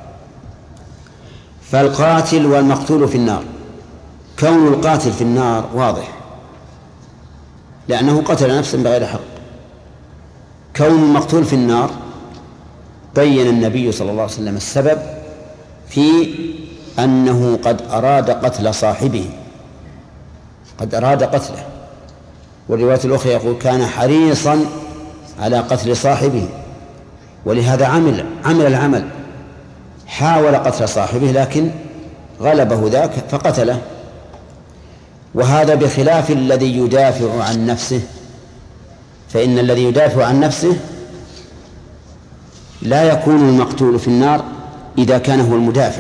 [SPEAKER 2] فالقاتل والمقتول في النار، كون القاتل في النار واضح لأنه قتل نفسا بغير حق. كون المقتول في النار بين النبي صلى الله عليه وسلم السبب في أنه قد أراد قتل صاحبه، قد أراد قتله. والرواية الأخرى يقول كان حريصا على قتل صاحبه، ولهذا عمل عمل العمل، حاول قتل صاحبه لكن غلبه ذاك فقتله. وهذا بخلاف الذي يدافع عن نفسه، فإن الذي يدافع عن نفسه لا يكون المقتول في النار إذا كان هو المدافع.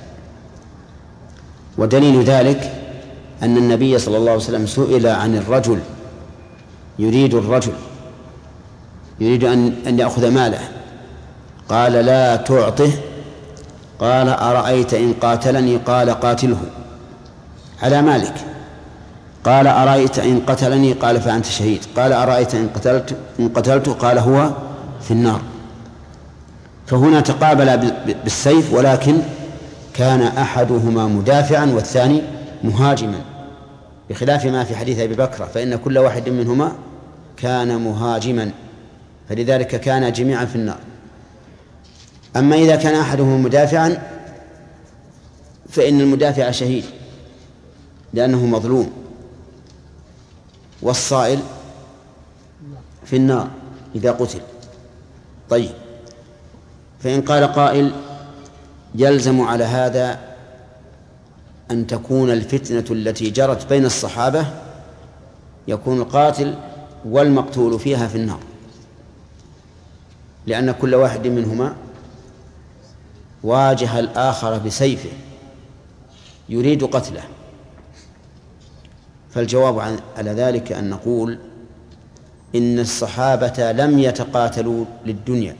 [SPEAKER 2] ودليل ذلك أن النبي صلى الله عليه وسلم سئل عن الرجل يريد الرجل يريد أن أن يأخذ ماله، قال لا تعطه قال أرأيت إن قاتلني قال قاتله على مالك. قال أرأيت إن قتلني قال فأنت شهيد. قال أرأيت إن قتلت إن قتلته قال هو في النار. فهنا تقابل بالسيف، ولكن كان أحدهما مدافعا والثاني مهاجما، بخلاف ما في حديث أبي بكر فإن كل واحد منهما كان مهاجما، فلذلك كان جميعا في النار. أما إذا كان أحدهما مدافعا فإن المدافع شهيد لأنه مظلوم، والصائل في النار إذا قتل. طيب، فإن قال قائل يلزم على هذا أن تكون الفتنة التي جرت بين الصحابة يكون القاتل والمقتول فيها في النار، لأن كل واحد منهما واجه الآخر بسيفه يريد قتله. فالجواب على ذلك أن نقول إن الصحابة لم يتقاتلوا للدنيا،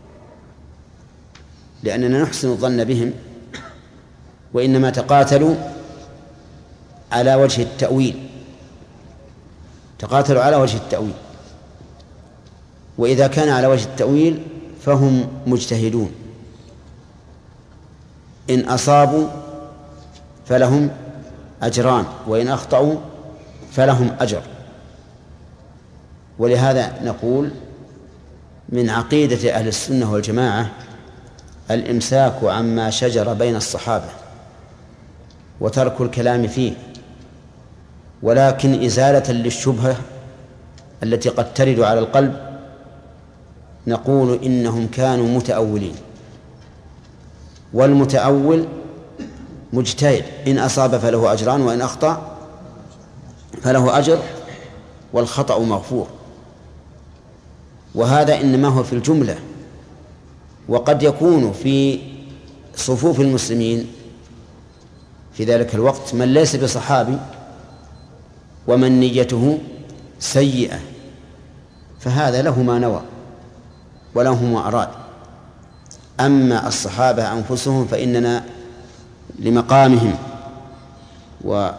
[SPEAKER 2] لأننا نحسن الظن بهم، وإنما تقاتلوا على وجه التأويل، تقاتلوا على وجه التأويل، وإذا كان على وجه التأويل فهم مجتهدون، إن أصابوا فلهم أجران وإن أخطأوا فلهم أجر. ولهذا نقول من عقيدة أهل السنة والجماعة الإمساك عما شجر بين الصحابة وترك الكلام فيه، ولكن إزالة للشبهة التي قد ترد على القلب نقول إنهم كانوا متأولين، والمتأول مجتهد، إن أصاب فله أجران وإن أخطأ فله أجر والخطأ مغفور. وهذا إنما هو في الجملة، وقد يكون في صفوف المسلمين في ذلك الوقت من ليس بصحابي ومن نيته سيئة، فهذا له ما نوى وله ما أراد. أما الصحابة أنفسهم فإننا لمقامهم وحسن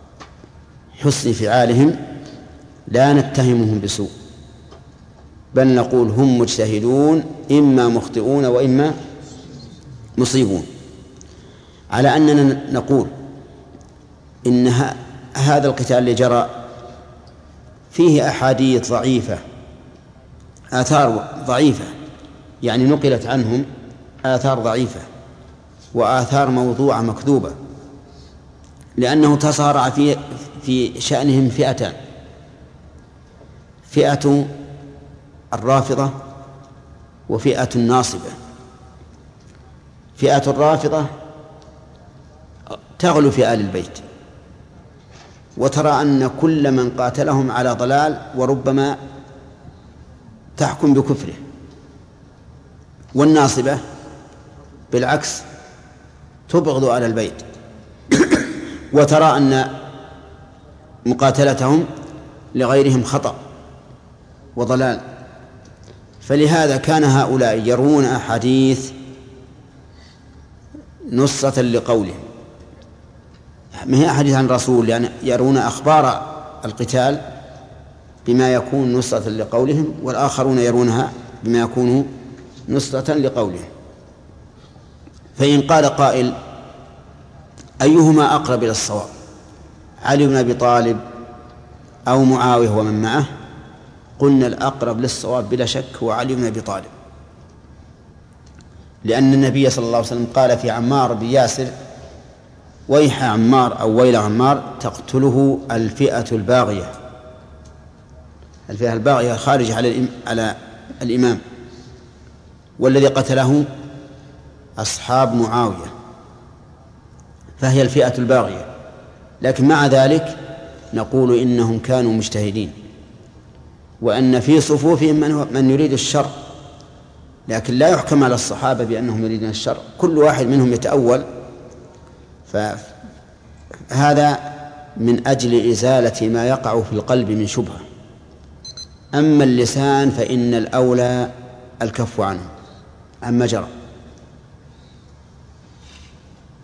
[SPEAKER 2] فعالهم لا نتهمهم بسوء، بل نقول هم مجتهدون إما مخطئون وإما مصيبون. على أننا نقول إن هذا القتال اللي جرى فيه أحاديث ضعيفة، آثار ضعيفة، يعني نقلت عنهم آثار ضعيفة وآثار موضوعة مكذوبة، لأنه تصارع في في شأنهم فئتان: فئة الرافضة وفئة الناصبة. فئة الرافضة تغلو في آل البيت وترى أن كل من قاتلهم على ضلال، وربما تحكم بكفره. والناصبة بالعكس تبغض آل البيت وترى أن مقاتلتهم لغيرهم خطأ وضلال. فلهذا كان هؤلاء يرون أحاديث نصرة لقولهم، ما هي أحاديث عن الرسول، يعني يرون أخبار القتال بما يكون نصرة لقولهم، والآخرون يرونها بما يكون نصرة لقولهم. فإن قال قائل أيهما أقرب إلى الصواب، علي بن أبي طالب أو معاوية ومن معه؟ قلنا الأقرب للصواب بلا شك هو علي بن أبي طالب، لأن النبي صلى الله عليه وسلم قال في عمار بن ياسر: ويح عمار أو ويل عمار تقتله الفئة الباغية. الفئة الباغية خارجة على على الإمام، والذي قتله أصحاب معاوية، فهي الفئة الباغية. لكن مع ذلك نقول إنهم كانوا مجتهدين، وأن في صفوفهم من يريد الشر، لكن لا يحكم على الصحابة بأنهم يريدون الشر، كل واحد منهم يتأول، فهذا من أجل إزالة ما يقع في القلب من شبهة. أما اللسان فإن الأولى الكف عنه عما جرى.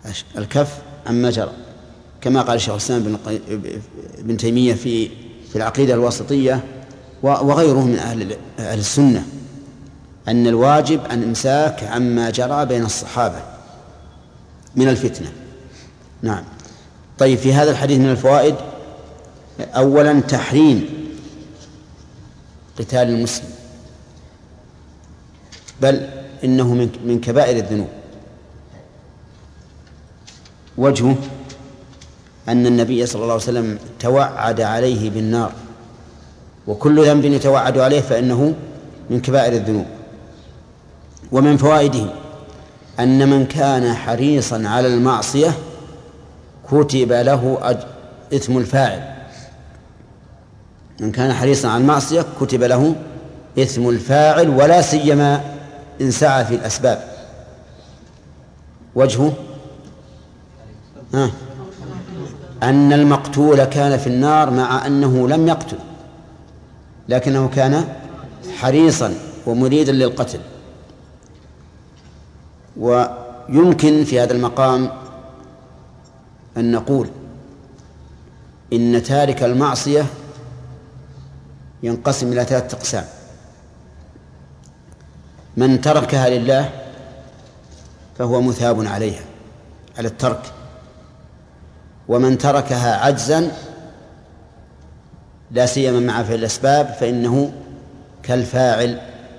[SPEAKER 2] الكف عما جرى، كما قال الشيخ الإسلام بن تيمية في في العقيدة الواسطية وغيره من أهل أهل السنة، أن الواجب الإمساك عما جرى بين الصحابة من الفتنة. نعم. طيب، في هذا الحديث من الفوائد: أولا تحريم قتال المسلم، بل إنه من كبائر الذنوب. وجهه أن النبي صلى الله عليه وسلم توعد عليه بالنار، وكل ذنب يتوعد عليه فإنه من كبائر الذنوب. ومن فوائده أن من كان حريصا على المعصية كتب له إثم الفاعل. من كان حريصا على المعصية كتب له إثم الفاعل، ولا سيما إن سعى في الأسباب. وجهه ها أن المقتول كان في النار مع أنه لم يقتل، لكنه كان حريصا ومريدا للقتل. ويمكن في هذا المقام أن نقول إن تارك المعصية ينقسم إلى ثلاثة أقسام: من تركها لله فهو مثاب عليها على الترك، ومن تركها عجزا لا سيما مع فعل الأسباب فإنه كالفاعل،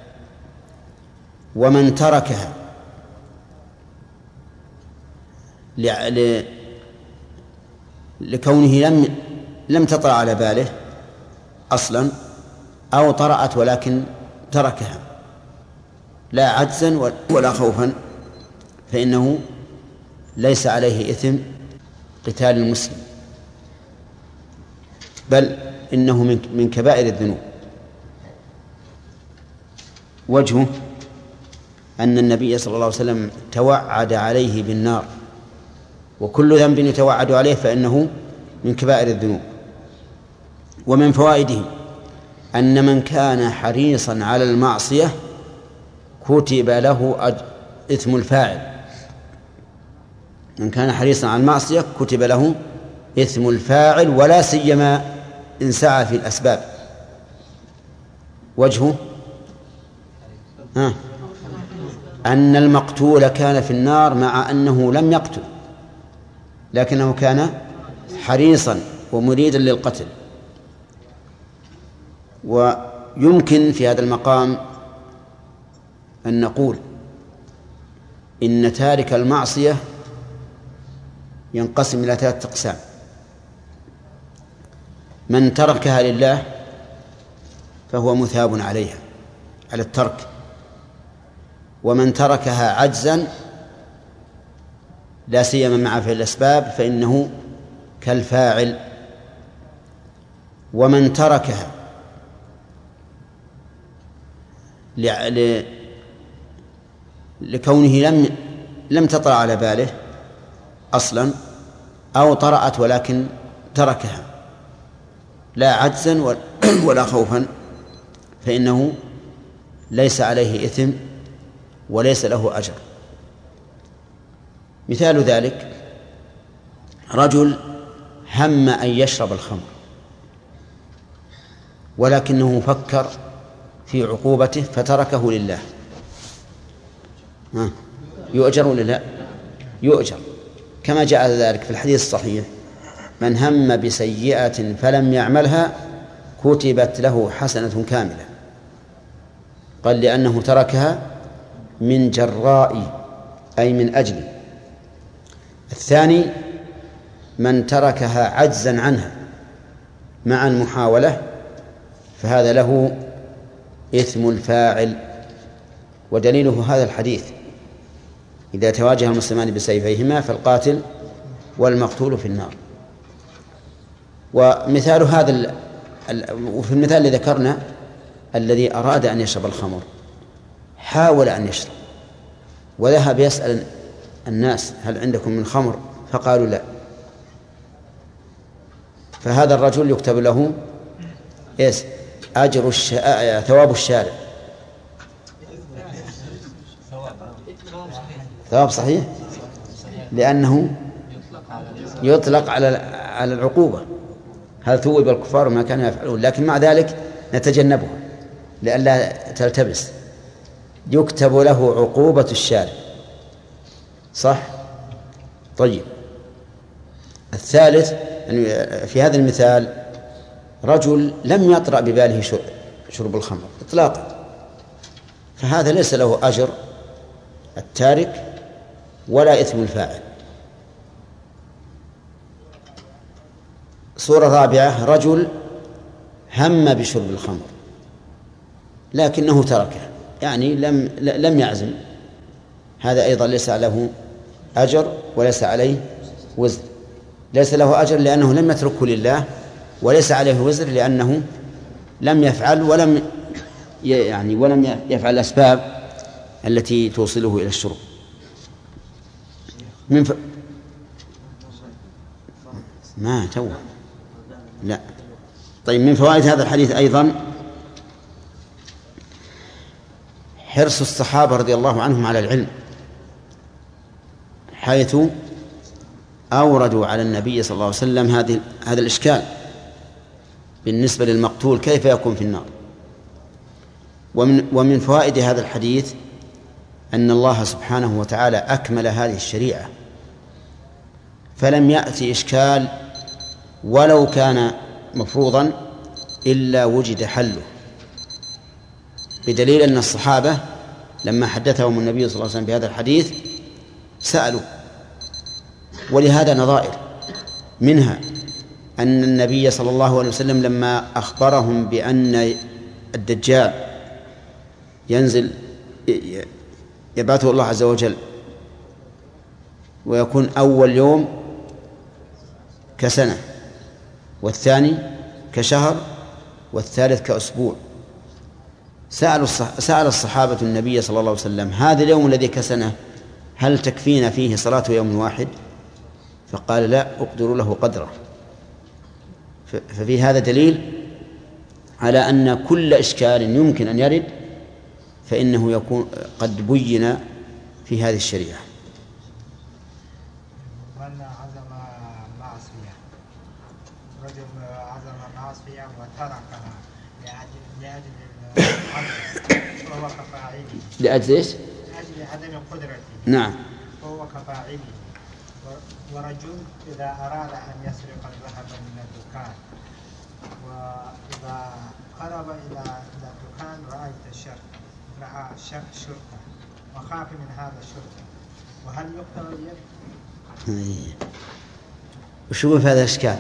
[SPEAKER 2] ومن تركها لكونه لم لم تطرأ على باله أصلا، أو طرأت ولكن تركها لا عجزا ولا خوفا، فإنه ليس عليه إثم قتال المسلم، بل إنه من كبائر الذنوب. وجهه أن النبي صلى الله عليه وسلم توعد عليه بالنار، وكل ذنب يتوعد عليه فإنه من كبائر الذنوب. ومن فوائده أن من كان حريصا على المعصية كتب له إثم الفاعل. من كان حريصا على المعصية كتب له إثم الفاعل، ولا سيما إن سعى في الأسباب. وجهه ها أن المقتول كان في النار مع أنه لم يقتل، لكنه كان حريصا ومريدا للقتل. ويمكن في هذا المقام أن نقول إن تارك المعصية ينقسم إلى ثلاثة أقسام: من تركها لله فهو مثاب عليها على الترك، ومن تركها عجزا لا سيما مع فعل الأسباب فإنه كالفاعل، ومن تركها لكونه لم لم تطرأ على باله أصلا، أو طرأت ولكن تركها لا عجزا ولا خوفا، فإنه ليس عليه إثم وليس له أجر. مثال ذلك: رجل هم أن يشرب الخمر ولكنه فكر في عقوبته فتركه لله، يؤجر ولا لا؟ يؤجر، كما جاء ذلك في الحديث الصحيح: من هم بسيئة فلم يعملها كتبت له حسنة كاملة. قال لأنه تركها من جراء أي من أجل. الثاني: من تركها عجزا عنها مع المحاولة فهذا له إثم الفاعل. ودليله هذا الحديث: إذا تواجه المسلمان بسيفيهما فالقاتل والمقتول في النار. ومثال هذا ال... ال... وفي المثال الذي ذكرنا الذي أراد أن يشرب الخمر حاول أن يشرب وذهب يسأل الناس: هل عندكم من خمر؟ فقالوا لا. فهذا الرجل يكتب له إيش؟ أجر الشارع، ثواب الشارع، ثواب صحيح لأنه يطلق على على العقوبة، هل ثوب الكفار ما كانوا يفعلون، لكن مع ذلك نتجنبه لئلا تلتبس. يكتب له عقوبة الشارع، صح؟ طيب، الثالث في هذا المثال رجل لم يطرأ بباله شرب الخمر إطلاقا، فهذا ليس له أجر التارك ولا إثم الفاعل. صورة رابعة، رجل هم بشرب الخمر لكنه تركه، يعني لم لم يعزم، هذا أيضا ليس له أجر وليس عليه وزر. ليس له أجر لأنه لم يتركه لله، وليس عليه وزر لأنه لم يفعل ولم يعني ولم يفعل الأسباب التي توصله إلى الشرب. من ف... ما تو لا. طيب، من فوائد هذا الحديث أيضا حرص الصحابة رضي الله عنهم على العلم، حيث أوردوا على النبي صلى الله عليه وسلم هذه هذا الإشكال بالنسبة للمقتول كيف يكون في النار. ومن ومن فوائد هذا الحديث أن الله سبحانه وتعالى أكمل هذه الشريعة، فلم يأتي إشكال ولو كان مفروضا إلا وجد حله، بدليل أن الصحابة لما حدثهم النبي صلى الله عليه وسلم بهذا الحديث سألوا. ولهذا نظائر، منها أن النبي صلى الله عليه وسلم لما أخبرهم بأن الدجال ينزل يبعثه الله عز وجل ويكون أول يوم كسنة، والثاني كشهر، والثالث كأسبوع، سأل سأل الصحابة النبي صلى الله عليه وسلم هذا اليوم الذي كسنة هل تكفينا فيه صلاة يوم واحد؟ فقال لا، اقدروا له قدره. ففي هذا دليل على أن كل إشكال يمكن أن يرد فإنه يكون قد بين في هذه الشريعة.
[SPEAKER 3] من عزم معصية، رجل عزم معصية وتركها لأجل العجز فهو كفاعله.
[SPEAKER 2] لأجل إيش؟
[SPEAKER 3] لأجل عدم قدرته.
[SPEAKER 2] نعم.
[SPEAKER 3] فهو كفاعله. ورجل إذا أراد أن يسرق الذهب من الدكان، وإذا قرب إلى الدكان رأيت الشرطة رأى شرطة وخاف من هذا الشرطة، وهل يقتل اليد؟
[SPEAKER 2] وش يقول في هذا الإشكال؟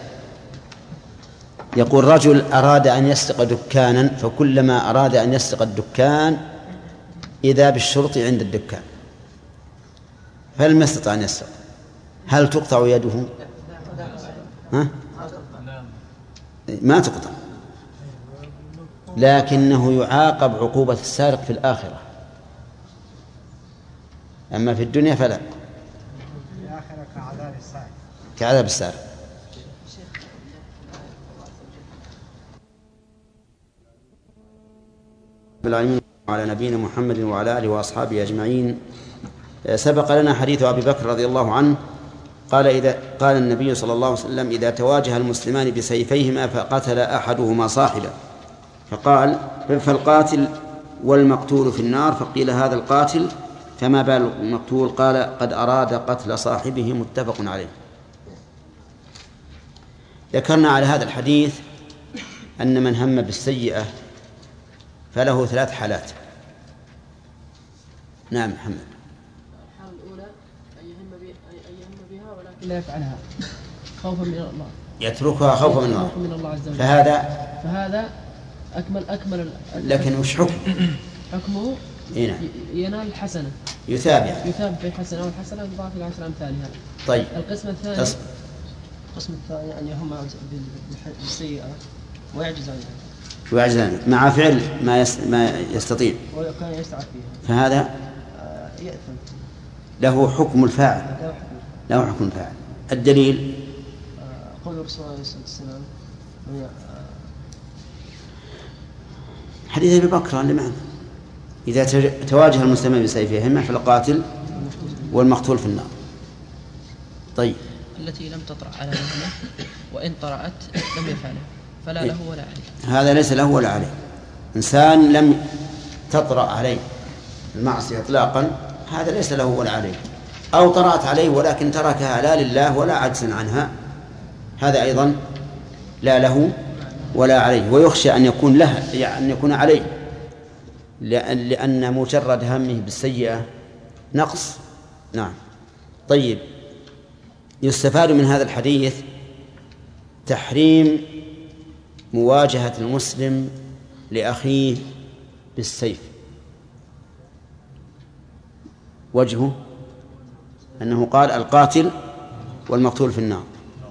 [SPEAKER 2] يقول رجل أراد أن يسرق دكانا، فكلما أراد أن يسرق الدكان إذا بالشرطي عند الدكان فلم يستطع أن يسرق، هل تقطع يده؟ ها؟ ما تقطع، لكنه يعاقب عقوبة السارق في الآخرة، أما في الدنيا فلا.
[SPEAKER 3] في الآخرة كعذاب السارق.
[SPEAKER 2] كعذاب السارق. بالعلمين على نبينا محمد وعلى آله وأصحابه أجمعين. سبق لنا حديث أبي بكر رضي الله عنه قال إذا قال النبي صلى الله عليه وسلم إذا تواجه المسلمان بسيفيهما فقتل أحدهما صاحبه فقال فالقاتل والمقتول في النار، فقيل هذا القاتل فما بال المقتول؟ قال قد أراد قتل صاحبه، متفق عليه. ذكرنا على هذا الحديث أن من هم بالسيئة فله ثلاث حالات. نعم محمد.
[SPEAKER 4] الحالة الأولى أن يهم بها ولكن لا يفعلها خوفا من الله،
[SPEAKER 2] يتركها خوفا من الله،
[SPEAKER 4] من الله عز وجل،
[SPEAKER 2] فهذا
[SPEAKER 4] فهذا أكمل أكمل.
[SPEAKER 2] لكن وش حكم؟
[SPEAKER 4] حكمه
[SPEAKER 2] هنا
[SPEAKER 4] ينال الحسنة،
[SPEAKER 2] يثاب يعني.
[SPEAKER 4] يثاب في حسنة، والحسنة تضاعف إلى عشر أمثالها.
[SPEAKER 2] طيب.
[SPEAKER 4] القسم الثاني تص... القسم الثاني يعني هم بالسيئة ويعجز عنها،
[SPEAKER 2] ويعجز عنها مع فعل ما يس... ما يستطيع
[SPEAKER 4] وكان يستعد فيها،
[SPEAKER 2] فهذا
[SPEAKER 4] آه يأثم،
[SPEAKER 2] له حكم الفاعل، له حكم الفاعل. الدليل
[SPEAKER 4] آه قول الرسول عليه الصلاة والسلام
[SPEAKER 2] حديث أبي بكر اللي معنا إذا تواجه المسلمين بسيفيهما فالقاتل والمقتول في النار. طيب.
[SPEAKER 10] التي لم تطرأ على ذهنه وإن طرأت لم يفعله فلا له ولا عليه.
[SPEAKER 2] هذا ليس له ولا عليه. إنسان لم تطرأ عليه المعصية إطلاقا هذا ليس له ولا عليه، أو طرأت عليه ولكن تركها لا لله ولا عجزا عنها هذا أيضا لا له ولا عليه. ويخشى أن يكون له يعني أن يكون عليه لأن مجرد همه بالسيئة نقص. نعم. طيب. يستفاد من هذا الحديث تحريم مواجهة المسلم لأخيه بالسيف. وجهه أنه قال القاتل والمقتول في النار.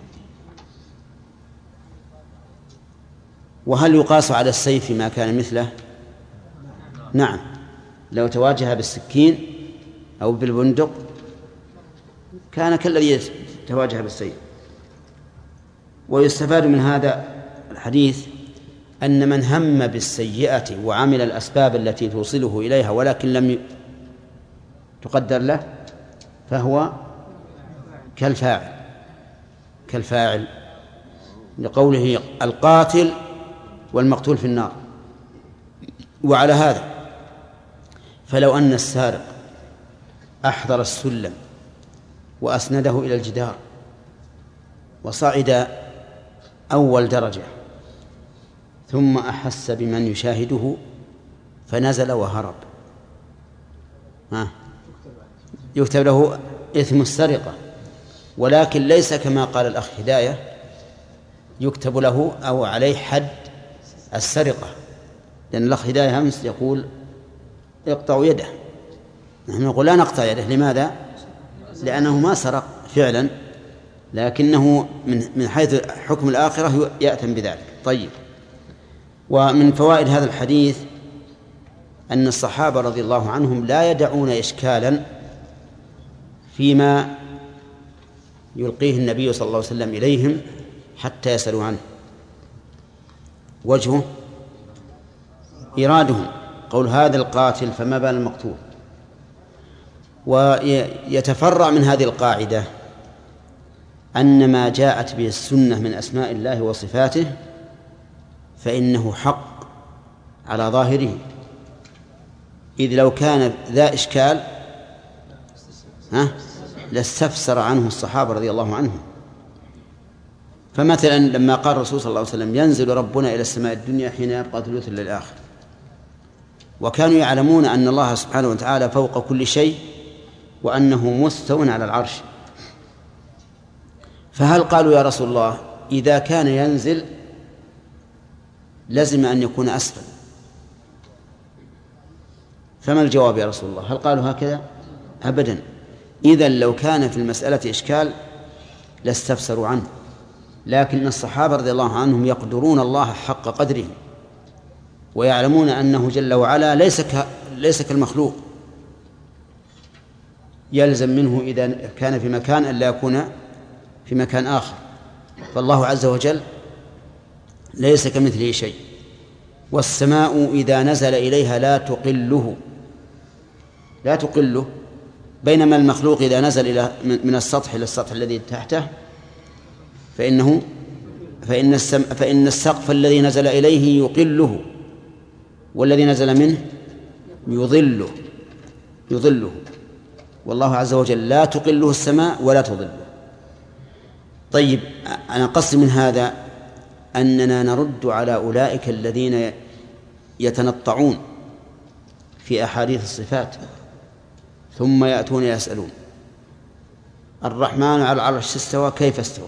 [SPEAKER 2] وهل يقاس على السيف ما كان مثله؟ نعم، لو تواجه بالسكين أو بالبندق كان كالذي تواجه بالسيف. ويستفاد من هذا الحديث أن من هم بالسيئة وعمل الأسباب التي توصله إليها ولكن لم تقدر له فهو كالفاعل كالفاعل لقوله القاتل والمقتول في النار. وعلى هذا فلو أن السارق أحضر السلم وأسنده إلى الجدار وصعد أول درجة ثم أحس بمن يشاهده فنزل وهرب، ها يكتب له إثم السرقة، ولكن ليس كما قال الأخ هداية يكتب له أو عليه حد السرقة، لأن الأخ هداية أمس يقول يقطع يده، نحن نقول لا نقطع يده. لماذا؟ لأنه ما سرق فعلا لكنه من من حيث حكم الآخرة يأتم بذلك. طيب. ومن فوائد هذا الحديث أن الصحابة رضي الله عنهم لا يدعون إشكالا فيما يلقيه النبي صلى الله عليه وسلم إليهم حتى يسألوا عنه. وجهه إرادهم قول هذا القاتل فما بال المقتول. ويتفرع من هذه القاعدة أن ما جاءت به السنة من أسماء الله وصفاته فإنه حق على ظاهره، إذ لو كان ذا إشكال ها لاستفسر عنه الصحابة رضي الله عنهم. فمثلا لما قال الرسول صلى الله عليه وسلم ينزل ربنا إلى السماء الدنيا حين يبقى ثلث للآخر، وكانوا يعلمون أن الله سبحانه وتعالى فوق كل شيء وأنه مستو على العرش، فهل قالوا يا رسول الله إذا كان ينزل لازم أن يكون أسفل؟ فما الجواب يا رسول الله؟ هل قالوا هكذا؟ أبدا. إذن لو كان في المسألة إشكال لاستفسروا عنه، لكن الصحابة رضي الله عنهم يقدرون الله حق قدره ويعلمون أنه جل وعلا ليس ك... ليس كالمخلوق، يلزم منه إذا كان في مكان ألا يكون في مكان آخر، فالله عز وجل ليس كمثله شيء. والسماء إذا نزل إليها لا تقله لا تقله بينما المخلوق إذا نزل إلى من السطح إلى السطح الذي تحته فإنه فإن السم فإن السقف الذي نزل إليه يقله والذي نزل منه يظله يظله والله عز وجل لا تقله السماء ولا تظله. طيب، أنا قصدي من هذا أننا نرد على أولئك الذين يتنطعون في أحاديث الصفات ثم يأتون يسألون الرحمن على العرش استوى كيف استوى؟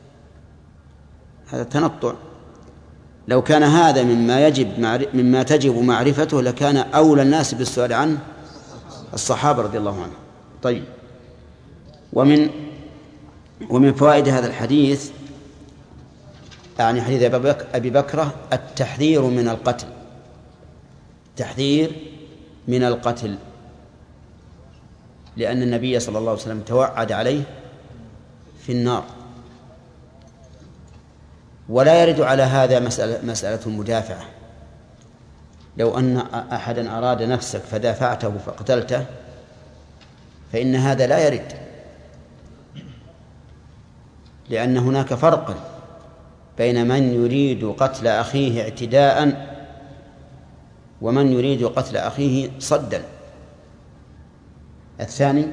[SPEAKER 2] هذا تنطع. لو كان هذا مما يجب مما تجب معرفته لكان أولى الناس بالسؤال عنه الصحابة رضي الله عنهم. طيب. ومن ومن فوائد هذا الحديث يعني حديث أبي بكرة التحذير من القتل تحذير من القتل لأن النبي صلى الله عليه وسلم توعد عليه في النار. ولا يرد على هذا مسألة, مسألة المدافعة. لو أن أحدا أراد نفسك فدافعته فقتلته فإن هذا لا يرد، لأن هناك فرقا بين من يريد قتل أخيه اعتداء ومن يريد قتل أخيه صدا. الثاني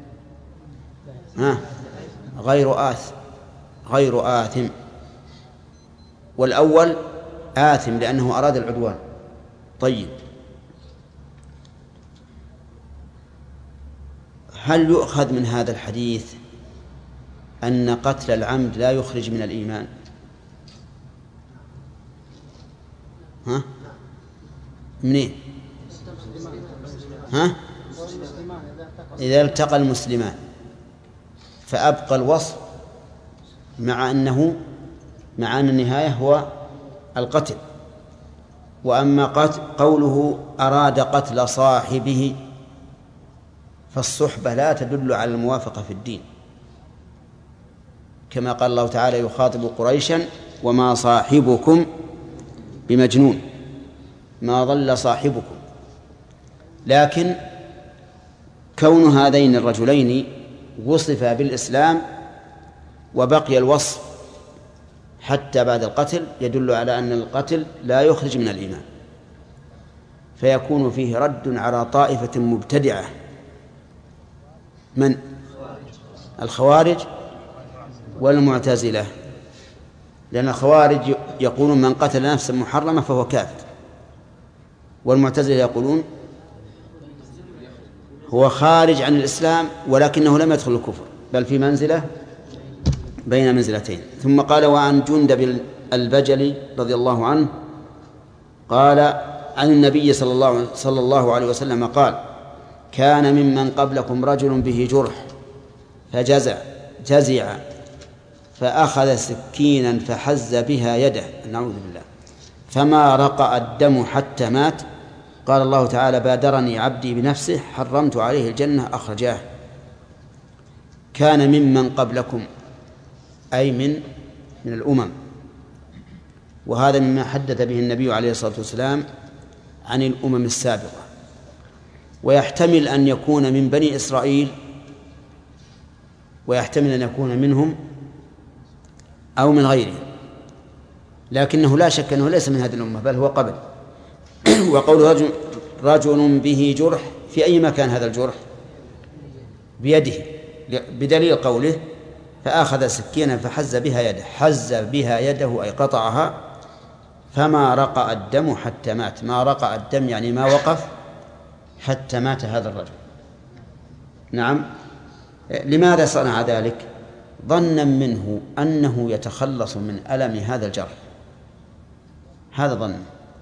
[SPEAKER 2] ها غير آثم غير آثم والأول آثم لأنه أراد العدوان. طيب، هل يؤخذ من هذا الحديث أن قتل العمد لا يخرج من الإيمان؟ ها؟ منين؟ ها؟ إذا التقى المسلمان، فأبقى الوصف مع أنه مع أن النهاية هو القتل. وأما قتل قوله أراد قتل صاحبه فالصحبة لا تدل على الموافقة في الدين، كما قال الله تعالى يخاطب قريشا وما صاحبكم بمجنون ما ضل صاحبكم. لكن كون هذين الرجلين وصفا بالإسلام وبقي الوصف حتى بعد القتل يدل على أن القتل لا يخرج من الإيمان، فيكون فيه رد على طائفة مبتدعة من الخوارج والمعتزلة، لأن الخوارج يقولون من قتل نفسا محرمة فهو كافر، والمعتزلة يقولون هو خارج عن الإسلام ولكنه لم يدخل الكفر بل في منزلة بين منزلتين. ثم قال وعن جندب البجلي رضي الله عنه قال عن النبي صلى الله, صلى الله عليه وسلم قال كان ممن قبلكم رجل به جرح فجزع جزع فأخذ سكينا فحز بها يده، نعوذ بالله، فما رقع الدم حتى مات. قال الله تعالى بادرني عبدي بنفسه حرمت عليه الجنة أخرجاه. كان ممن قبلكم أي من من الأمم، وهذا مما حدث به النبي عليه الصلاة والسلام عن الأمم السابقة، ويحتمل أن يكون من بني إسرائيل ويحتمل أن يكون منهم أو من غيرهم، لكنه لا شك أنه ليس من هذه الأمة بل هو قبل. وقول رجل, رجل به جرح، في أي مكان هذا الجرح؟ بيده، بدليل قوله فأخذ سكينا فحز بها يده، حز بها يده أي قطعها، فما رقع الدم حتى مات. ما رقع الدم يعني ما وقف حتى مات هذا الرجل. نعم. لماذا صنع ذلك؟ ظنا منه أنه يتخلص من ألم هذا الجرح، هذا ظن،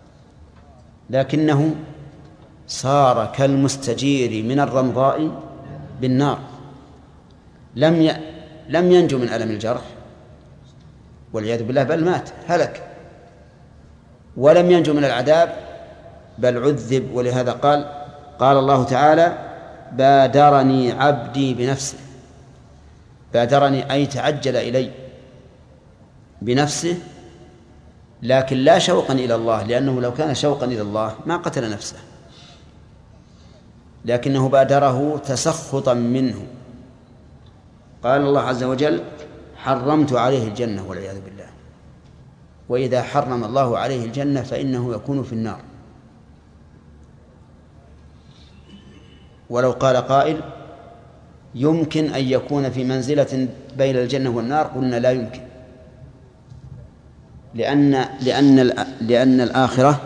[SPEAKER 2] لكنه صار كالمستجير من الرمضاء بالنار، لم ي... لم ينجو من ألم الجرح والعياذ بالله، بل مات هلك، ولم ينجو من العذاب بل عذب. ولهذا قال قال الله تعالى بادرني عبدي بنفسه. بادرني أي تعجل إلي بنفسه، لكن لا شوقا إلى الله، لأنه لو كان شوقا إلى الله ما قتل نفسه، لكنه بادره تسخطا منه. قال الله عز وجل حرمت عليه الجنة والعياذ بالله، وإذا حرم الله عليه الجنة فإنه يكون في النار. ولو قال قائل يمكن أن يكون في منزلة بين الجنة والنار، قلنا لا يمكن، لأن لأن لأن الآخرة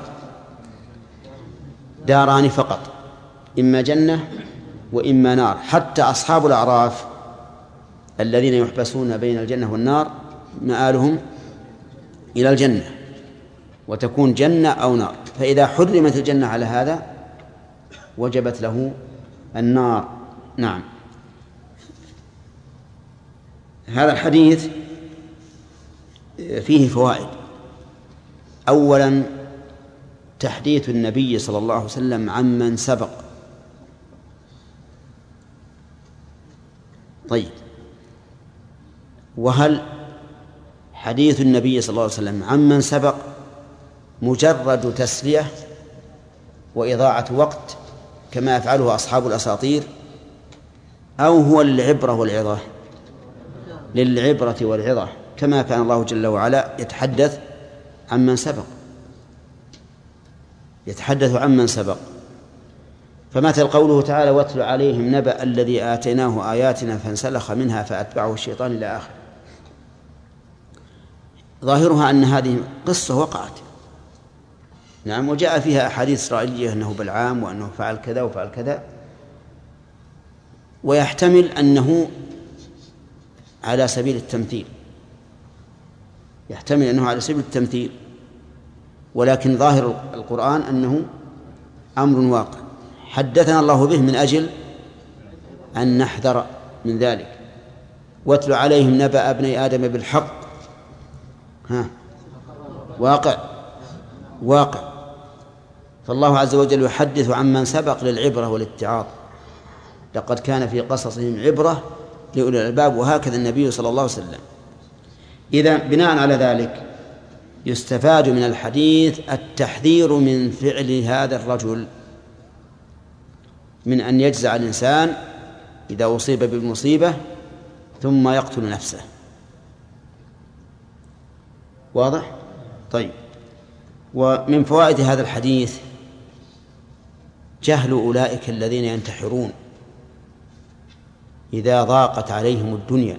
[SPEAKER 2] داران فقط، إما جنة وإما نار. حتى أصحاب الأعراف الذين يحبسون بين الجنة والنار مآلهم إلى الجنة، وتكون جنة أو نار، فإذا حرمت الجنة على هذا وجبت له النار. نعم. هذا الحديث فيه فوائد. أولا تحديث النبي صلى الله عليه وسلم عمن سبق. طيب، وهل حديث النبي صلى الله عليه وسلم عمن سبق مجرد تسلية وإضاعة وقت كما يفعله أصحاب الأساطير، أو هو العبرة والعظة؟ للعبرة والعظة، كما كان الله جل وعلا يتحدث عن من سبق يتحدث عن من سبق فمثل قوله تعالى: واتل عليهم نبأ الذي آتيناه آياتنا فانسلخ منها فأتبعه الشيطان إلى آخره. ظاهرها أن هذه قصة وقعت، نعم، وجاء فيها أحاديث إسرائيلية أنه بلعام وأنه فعل كذا وفعل كذا، ويحتمل أنه على سبيل التمثيل يحتمل أنه على سبيل التمثيل ولكن ظاهر القرآن أنه أمر واقع حدثنا الله به من أجل أن نحذر من ذلك. واتل عليهم نبأ ابني آدم بالحق، ها واقع واقع فالله عز وجل يحدث عن من سبق للعبرة والاتعاظ. لقد كان في قصصهم عبرة لأولي الألباب، وهكذا النبي صلى الله عليه وسلم. إذا بناء على ذلك يستفاد من الحديث التحذير من فعل هذا الرجل، من أن يجزع الإنسان إذا أصيب بالمصيبة ثم يقتل نفسه. واضح؟ طيب. ومن فوائد هذا الحديث جهل أولئك الذين ينتحرون إذا ضاقت عليهم الدنيا.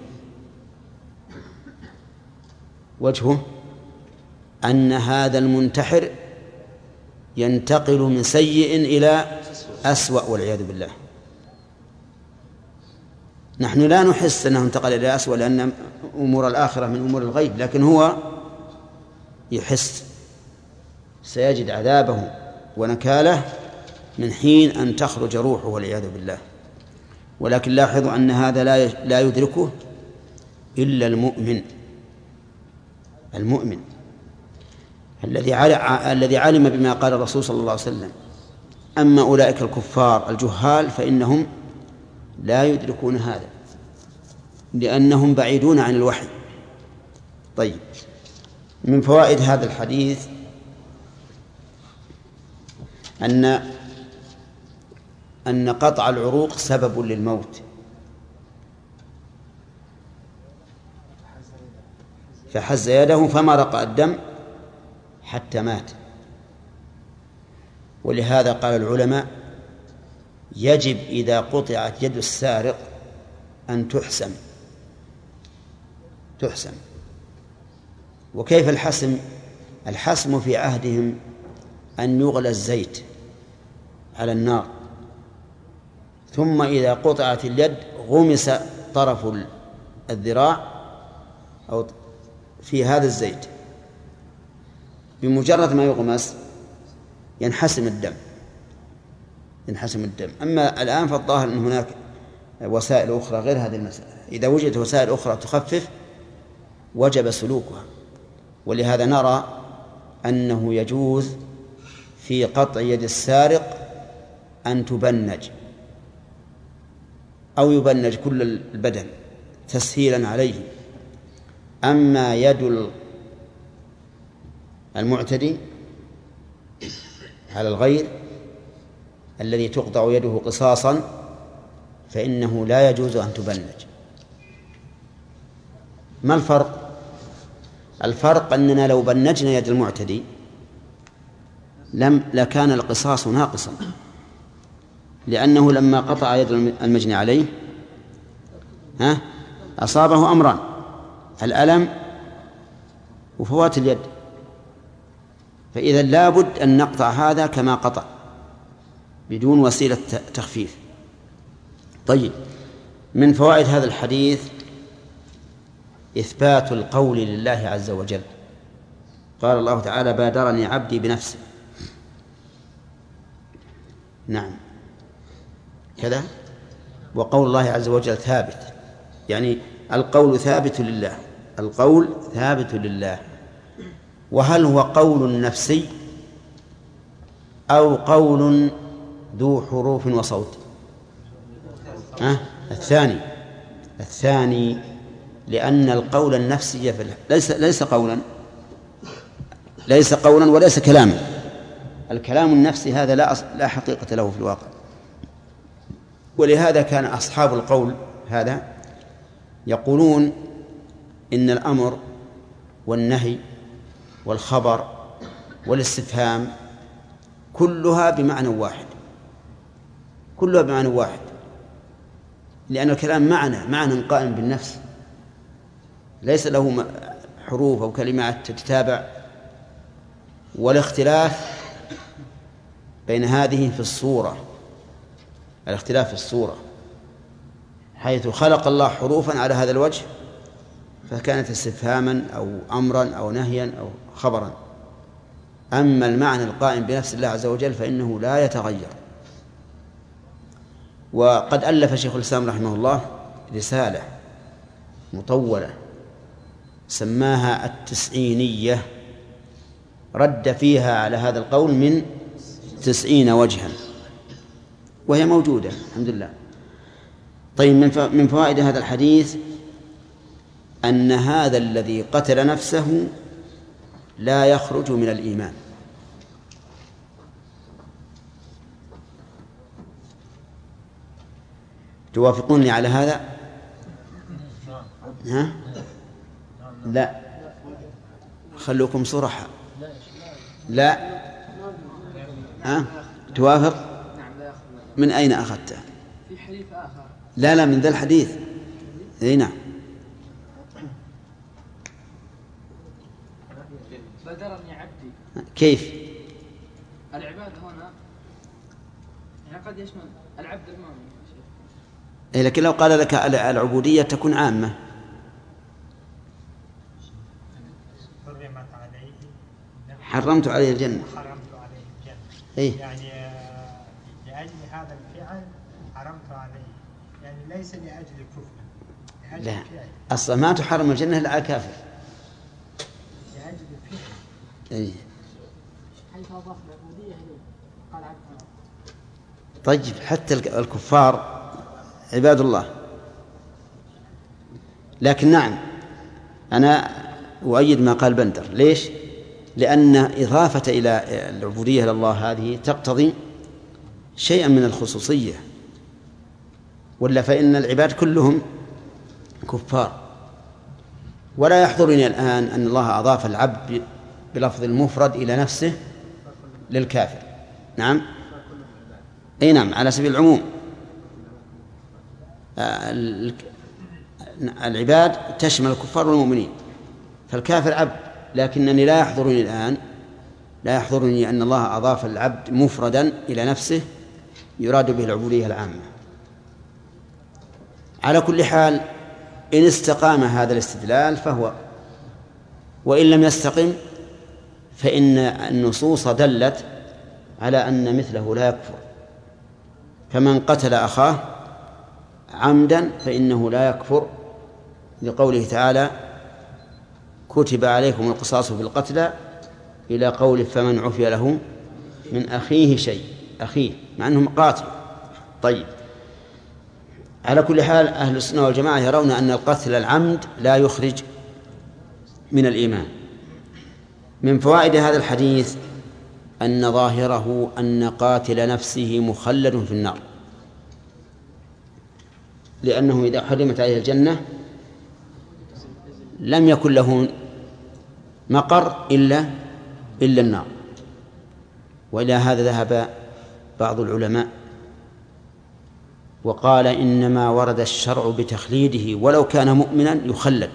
[SPEAKER 2] وجهه أن هذا المنتحر ينتقل من سيء إلى أسوأ والعياذ بالله. نحن لا نحس أنه انتقل إلى أسوأ لأن أمور الآخرة من أمور الغيب، لكن هو يحس سيجد عذابه ونكاله من حين أن تخرج روحه والعياذ بالله. ولكن لاحظوا أن هذا لا يدركه إلا المؤمن المؤمن الذي الذي علم بما قال الرسول صلى الله عليه وسلم. أما أولئك الكفار الجهال فإنهم لا يدركون هذا لأنهم بعيدون عن الوحي. طيب، من فوائد هذا الحديث أن أن قطع العروق سبب للموت، فحز يده فما رقى الدم حتى مات. ولهذا قال العلماء: يجب إذا قطعت يد السارق أن تحسم تحسم وكيف الحسم؟ الحسم في عهدهم أن يغلى الزيت على النار، ثم إذا قطعت اليد غمس طرف الذراع أو في هذا الزيت، بمجرد ما يغمس ينحسم الدم ينحسم الدم. أما الآن فالظاهر أن هناك وسائل أخرى غير هذه المسألة. إذا وجدت وسائل أخرى تخفف وجب سلوكها. ولهذا نرى أنه يجوز في قطع يد السارق أن تبنج أو يبنج كل البدن تسهيلا عليه. أما يد المعتدي على الغير الذي تقطع يده قصاصا فإنه لا يجوز أن تبنج. ما الفرق؟ الفرق أننا لو بنجنا يد المعتدي لم لكان القصاص ناقصا، لأنه لما قطع يد المجني عليه ها أصابه أمران: الألم وفوات اليد. فإذا لابد أن نقطع هذا كما قطع بدون وسيلة تخفيف. طيب، من فوائد هذا الحديث إثبات القول لله عز وجل. قال الله تعالى: بادرني عبدي بنفسه. نعم كذا. وقول الله عز وجل ثابت، يعني القول ثابت لله القول ثابت لله. وهل هو قول نفسي أو قول ذو حروف وصوت؟ أه؟ الثاني الثاني لأن القول النفسي ليس ليس قولا ليس قولا وليس كلاما. الكلام النفسي هذا لا لا حقيقة له في الواقع. ولهذا كان أصحاب القول هذا يقولون إن الأمر والنهي والخبر والاستفهام كلها بمعنى واحد، كلها بمعنى واحد، لأن الكلام معنى معنى قائم بالنفس، ليس له حروف أو كلمات تتتابع. والاختلاف بين هذه في الصورة، الاختلاف في الصورة، حيث خلق الله حروفا على هذا الوجه فكانت استفهاما أو أمرا أو نهيا أو خبرا. أما المعنى القائم بنفس الله عز وجل فإنه لا يتغير. وقد ألف شيخ الإسلام رحمه الله رسالة مطولة سماها التسعينية، رد فيها على هذا القول من تسعين وجها، وهي موجودة الحمد لله. طيب، من فوائد هذا الحديث أن هذا الذي قتل نفسه لا يخرج من الإيمان. توافقوني على هذا؟ ها؟ لا، خلوكم صرحاء. لا، ها؟ توافق؟ من أين أخذته؟
[SPEAKER 4] في حديث آخر.
[SPEAKER 2] لا لا، من ذا الحديث. اي نعم.
[SPEAKER 4] بدرني عبدي.
[SPEAKER 2] كيف؟
[SPEAKER 4] العباد هنا يعني قد يشمل العبد المؤمن.
[SPEAKER 2] إيه، لكن لو قال لك العبودية تكون عامة. حرمت عليه الجنة.
[SPEAKER 3] حرمت عليه الجنة.
[SPEAKER 2] إيه؟
[SPEAKER 3] يعني لأجل هذا الفعل حرمت عليه، يعني ليس لأجل كفر، لأجل
[SPEAKER 2] لا،
[SPEAKER 3] الفعل.
[SPEAKER 2] أصلا ما تحرم الجنة إلا على الكافر.
[SPEAKER 3] لأجل الفعل.
[SPEAKER 2] إيه.
[SPEAKER 4] حيث أضاف العبودية إليه قال عبد.
[SPEAKER 2] طيب، حتى الكفار عباد الله. لكن نعم، أنا أؤيد ما قال بندر. ليش؟ لأن إضافة إلى العبودية إلى الله هذه تقتضي شيئا من الخصوصية، ولا فإن العباد كلهم كفار. ولا يحضرني الآن أن الله أضاف العبد بلفظ المفرد إلى نفسه للكافر. نعم، أي نعم، على سبيل العموم. العباد تشمل الكفار والمؤمنين، فالكافر عبد. لكنني لا يحضرني الآن لا يحضرني أن الله أضاف العبد مفردا إلى نفسه يراد به العبودية العامة. على كل حال، إن استقام هذا الاستدلال فهو، وإن لم يستقم فإن النصوص دلت على أن مثله لا يكفر. فمن قتل أخاه عمدا فإنه لا يكفر، لقوله تعالى: كتب عليكم القصاص في القتلى، إلى قوله: فمن عفي له من أخيه شيء، أخيه مع أنهم قاتل. طيب، على كل حال أهل السنة والجماعة يرون أن القتل العمد لا يخرج من الإيمان. من فوائد هذا الحديث أن ظاهره أن قاتل نفسه مخلد في النار، لأنه إذا حرمت عليه الجنة لم يكن له مقر إلا إلا النار. وإلى هذا ذهب بعض العلماء وقال: إنما ورد الشرع بتخليده ولو كان مؤمنا يخلد،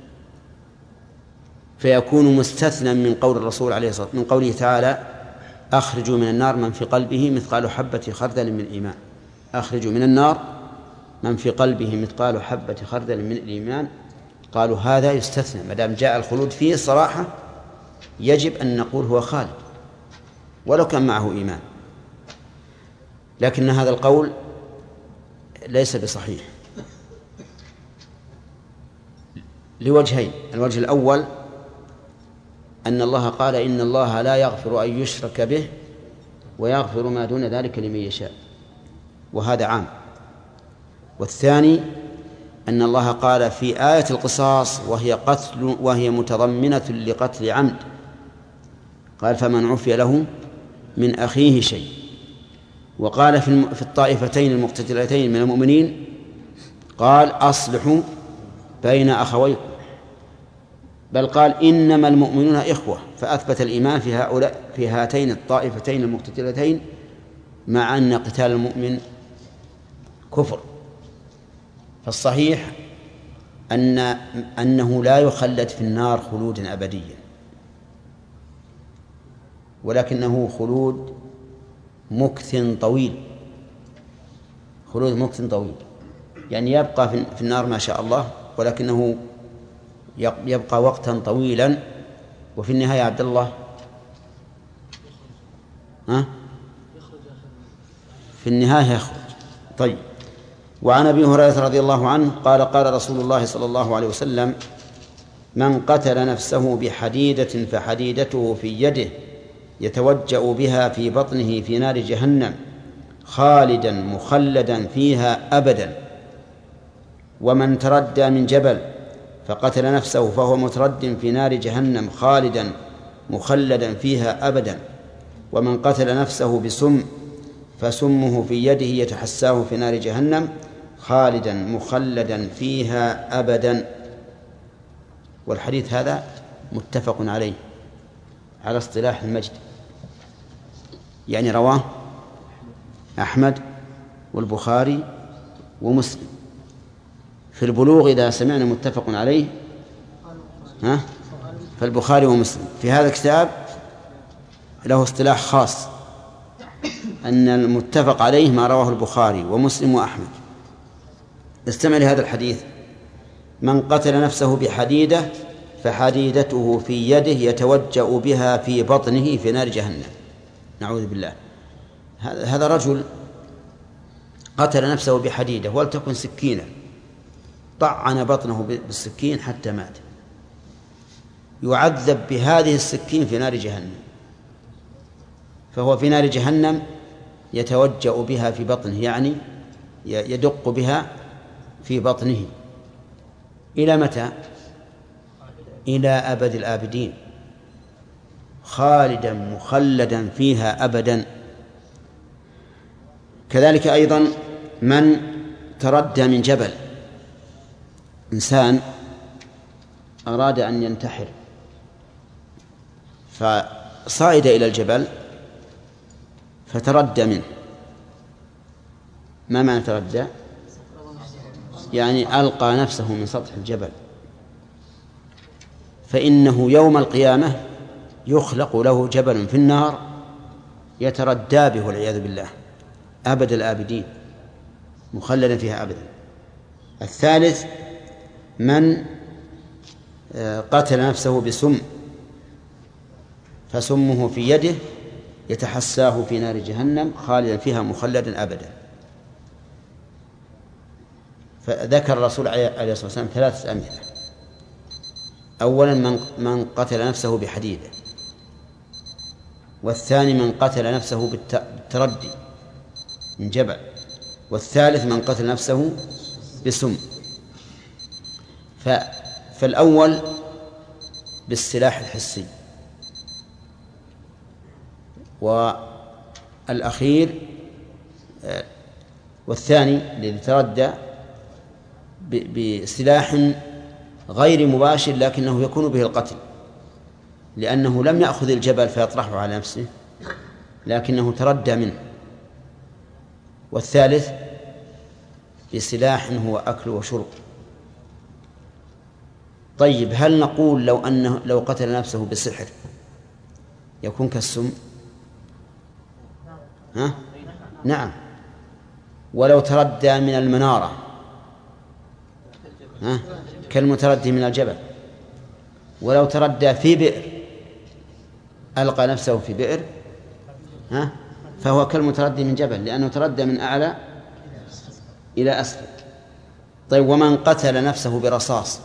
[SPEAKER 2] فيكون مستثنى من قول الرسول عليه الصلاة والسلام، من قوله تعالى: أخرجوا من النار من في قلبه مثقال حبة خردل من الإيمان. أخرجوا من النار من في قلبه مثقال حبة خردل من الإيمان. قالوا هذا يستثنى، ما دام جاء الخلود فيه صراحة يجب أن نقول هو خالد ولو كان معه إيمان. لكن هذا القول ليس بصحيح لوجهين. الوجه الأول أن الله قال: إن الله لا يغفر أن يشرك به ويغفر ما دون ذلك لمن يشاء، وهذا عام. والثاني أن الله قال في آية القصاص وهي قتل وهي متضمنة لقتل عمد، قال: فمن عفي له من أخيه شيء. وقال في الطائفتين المقتتلتين من المؤمنين قال: أصلحوا بين أخويكم. بل قال إنما المؤمنون إخوة، فأثبت الإيمان في هؤلاء في هاتين الطائفتين المقتتلتين، مع أن قتال المؤمن كفر. فالصحيح أن أنه لا يخلد في النار خلودا أبديا، ولكنه خلود مكث طويل، خلود مكث طويل، يعني يبقى في النار ما شاء الله، ولكنه يبقى وقتا طويلا، وفي النهاية عبد الله ها؟ في النهاية يخرج. طيب. وعن أبي هريرة رضي الله عنه قال قال رسول الله صلى الله عليه وسلم: من قتل نفسه بحديدة فحديدته في يده يتوجأ بها في بطنه في نار جهنم خالدا مخلدا فيها أبدا، ومن تردى من جبل فقتل نفسه فهو مترد في نار جهنم خالدا مخلدا فيها أبدا، ومن قتل نفسه بسم فسمه في يده يتحساه في نار جهنم خالدا مخلدا فيها أبدا. والحديث هذا متفق عليه على اصطلاح المجد، يعني رواه أحمد والبخاري ومسلم. في البلوغ إذا سمعنا متفق عليه ها فالبخاري ومسلم. في هذا الكتاب له اصطلاح خاص، أن المتفق عليه ما رواه البخاري ومسلم وأحمد. استمع لهذا الحديث: من قتل نفسه بحديدة فحديدته في يده يتوجأ بها في بطنه في نار جهنم. نعوذ بالله. هذا رجل قتل نفسه بحديدة ولتكن سكينة، طعن بطنه بالسكين حتى مات، يعذب بهذه السكين في نار جهنم، فهو في نار جهنم يتوجأ بها في بطنه، يعني يدق بها في بطنه. إلى متى؟ إلى أبد الآبدين، خالدا مخلدا فيها أبدا. كذلك أيضا من تردى من جبل، إنسان أراد أن ينتحر فصعد إلى الجبل فتردى منه. ما معنى تردى؟ يعني ألقى نفسه من سطح الجبل، فإنه يوم القيامة يخلق له جبل في النار يتردى به والعياذ بالله أبد الآبدين مخلدا فيها أبدا. الثالث من قتل نفسه بسم فسمه في يده يتحساه في نار جهنم خالدا فيها مخلدا أبدا. فذكر الرسول عليه الصلاة والسلام ثلاثة أمثلة: أولا من من قتل نفسه بحديدة، والثاني من قتل نفسه بالتردي من جبل، والثالث من قتل نفسه بسم. فالأول بالسلاح الحسي، والأخير والثاني الذي تردى بسلاح غير مباشر لكنه يكون به القتل، لأنه لم يأخذ الجبل فيطرحه على نفسه لكنه تردى منه. والثالث بسلاح هو أكل وشرب. طيب، هل نقول لو أنه لو قتل نفسه بسحر يكون كالسم؟ ها؟ نعم. ولو تردى من المنارة ها؟ كالمتردي من الجبل. ولو تردى في بئر ألقى نفسه في بئر ها؟ فهو كالمتردي من جبل، لأنه تردى من أعلى إلى أسفل. طيب، ومن قتل نفسه برصاص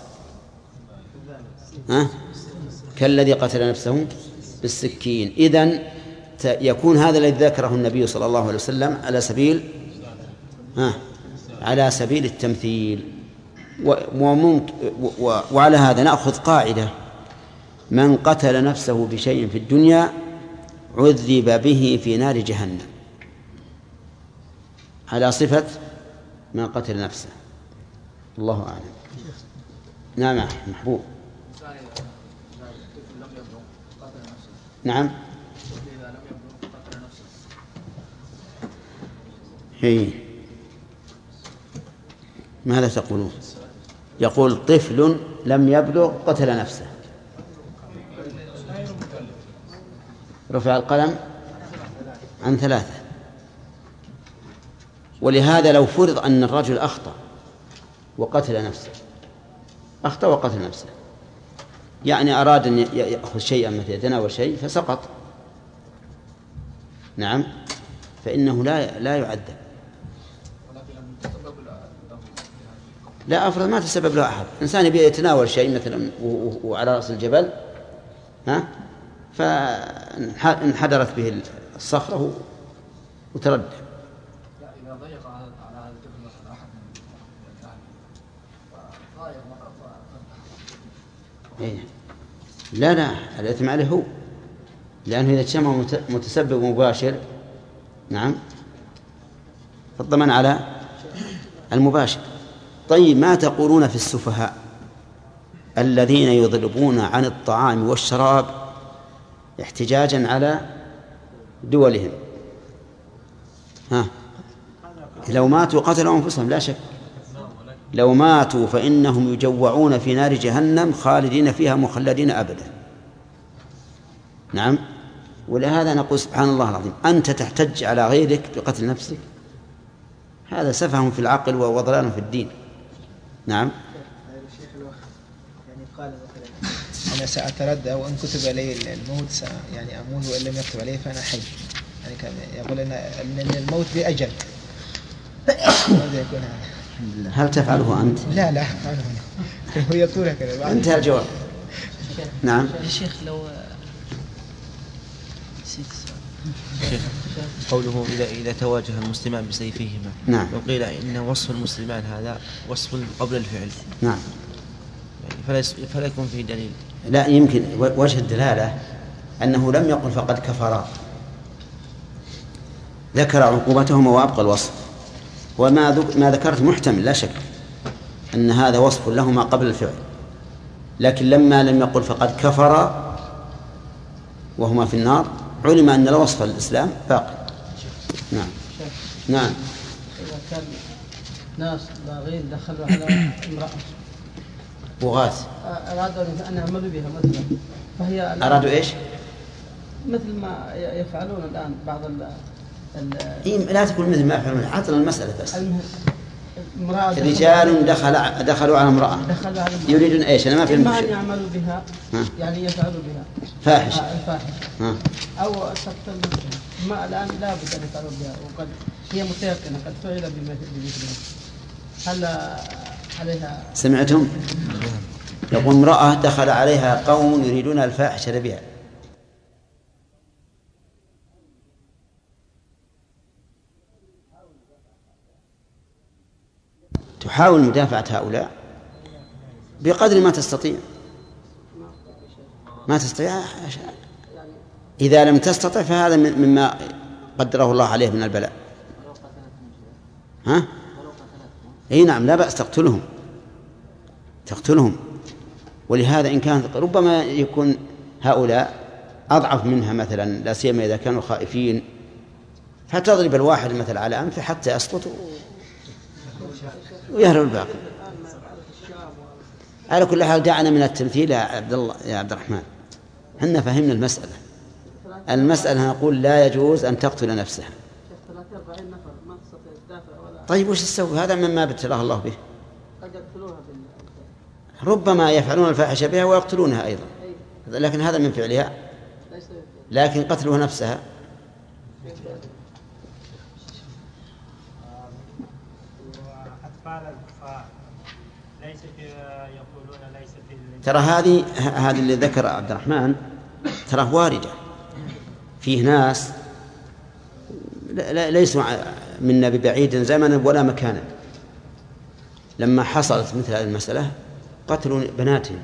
[SPEAKER 2] ها؟ كالذي قتل نفسه بالسكين. إذن يكون هذا الذي ذكره النبي صلى الله عليه وسلم على سبيل ها؟ على سبيل التمثيل. وعلى هذا نأخذ قاعدة: من قتل نفسه بشيء في الدنيا عذب به في نار جهنم، على صفة من قتل نفسه. الله أعلم. نعم محبوب. نعم. هي ماذا تقولون؟ يقول طفل لم يبلغ قتل نفسه، رفع القلم عن ثلاثة. ولهذا لو فرض أن الرجل أخطأ وقتل نفسه، أخطأ وقتل نفسه، يعني أراد أن يأخذ شيئا مثل يتناول شيء فسقط، نعم، فإنه لا لا يعذب. لا، أفرض ما تسبب له أحد، إنسان يبي يتناول شيء مثلا وعلى رأس الجبل، ها، فانحدرت به الصخرة وتردد.
[SPEAKER 9] إذا ضيق على هذا الطفل مثلا أحد من الأهل ضايق مرة،
[SPEAKER 2] لا لا، الإثم عليه هو، لأنه إذا اجتمع متسبب مباشر، نعم، فالضمان على المباشر. طيب، ما تقولون في السفهاء الذين يضربون عن الطعام والشراب احتجاجا على دولهم؟ ها، لو ماتوا قتلوا أنفسهم لا شك، لو ماتوا فإنهم يجوعون في نار جهنم خالدين فيها مخلدين أبدا. نعم. ولهذا نقول سبحان الله العظيم، أنت تحتج على غيرك بقتل نفسك؟ هذا سفه في العقل وضلال في الدين. نعم.
[SPEAKER 3] يعني قال مثلا أنا سأتردى وإن كتب علي الموت يعني أموت وإن لم يكتب علي فأنا حي، يعني كان يقول أن الموت بأجل. ماذا يكون هذا؟
[SPEAKER 2] هل تفعله أنت؟
[SPEAKER 3] لا لا، هو يقول هكذا.
[SPEAKER 2] انتهى الجواب. نعم.
[SPEAKER 10] يا شيخ لو
[SPEAKER 5] شيخ قوله إذا إذا تواجه المسلمان بسيفيهما،
[SPEAKER 2] نعم،
[SPEAKER 5] وقيل إن وصف المسلمان هذا وصف قبل الفعل،
[SPEAKER 2] نعم،
[SPEAKER 5] يعني فلا فلا يكون فيه دليل.
[SPEAKER 2] لا، يمكن وجه الدلالة أنه لم يقل فقد كفرا، ذكر عقوبتهما وأبقى الوصف، وما ما ذكرت محتمل لا شك أن هذا وصف لهما قبل الفعل، لكن لما لم يقل فقد كفرا وهما في النار علم أن الوصف الإسلام باقي. نعم. نعم.
[SPEAKER 4] إذا كان ناس باغين دخلوا على امرأة
[SPEAKER 2] بغاة
[SPEAKER 4] أرادوا أن يعملوا بها مثلا، فهي
[SPEAKER 2] أرادوا إيش؟
[SPEAKER 4] مثل ما يفعلون الآن بعض ال
[SPEAKER 2] إيه، لا تقول مثل ما يفعلون، عطنا المسألة بس.
[SPEAKER 4] رجال
[SPEAKER 2] دخل دخلوا على امرأة يريدون إيش؟ أنا ما فهمت.
[SPEAKER 4] إما أن يعملوا بها، يعني يفعلوا بها
[SPEAKER 2] فاحش،
[SPEAKER 4] آه الفاحش، أو تقتل نفسها. ما الآن لا بد أن يفعلوا بها، وقد هي متيقنة قد فعل بمثلها، هل عليها؟
[SPEAKER 2] سمعتم؟ يقول امرأة دخل عليها قوم يريدون الفاحشة بها، تحاول مدافعة هؤلاء بقدر ما تستطيع. ما تستطيع، إذا لم تستطع فهذا مما قدره الله عليه من البلاء. ها؟ أي نعم، لا بأس تقتلهم تقتلهم ولهذا إن كانت ربما يكون هؤلاء أضعف منها مثلا، لا سيما إذا كانوا خائفين، فتضرب الواحد مثل على أنفه حتى يسقط ويهرب الباقي. على كل حال دعنا من التمثيل يا عبد الله يا عبد الرحمن، هن فهمنا المسألة. المسألة نقول لا يجوز أن تقتل نفسها. طيب وش تسوي؟ هذا مما ابتلاه الله به. ربما يفعلون الفاحشة بها ويقتلونها أيضا، لكن هذا من فعلها، لكن قتلها نفسها ترى هذه هذه اللي ذكر عبد الرحمن ترى واردة. فيه ناس ليسوا منا ببعيد زمنا ولا مكانا، لما حصلت مثل هذه المسألة قتلوا بناتهم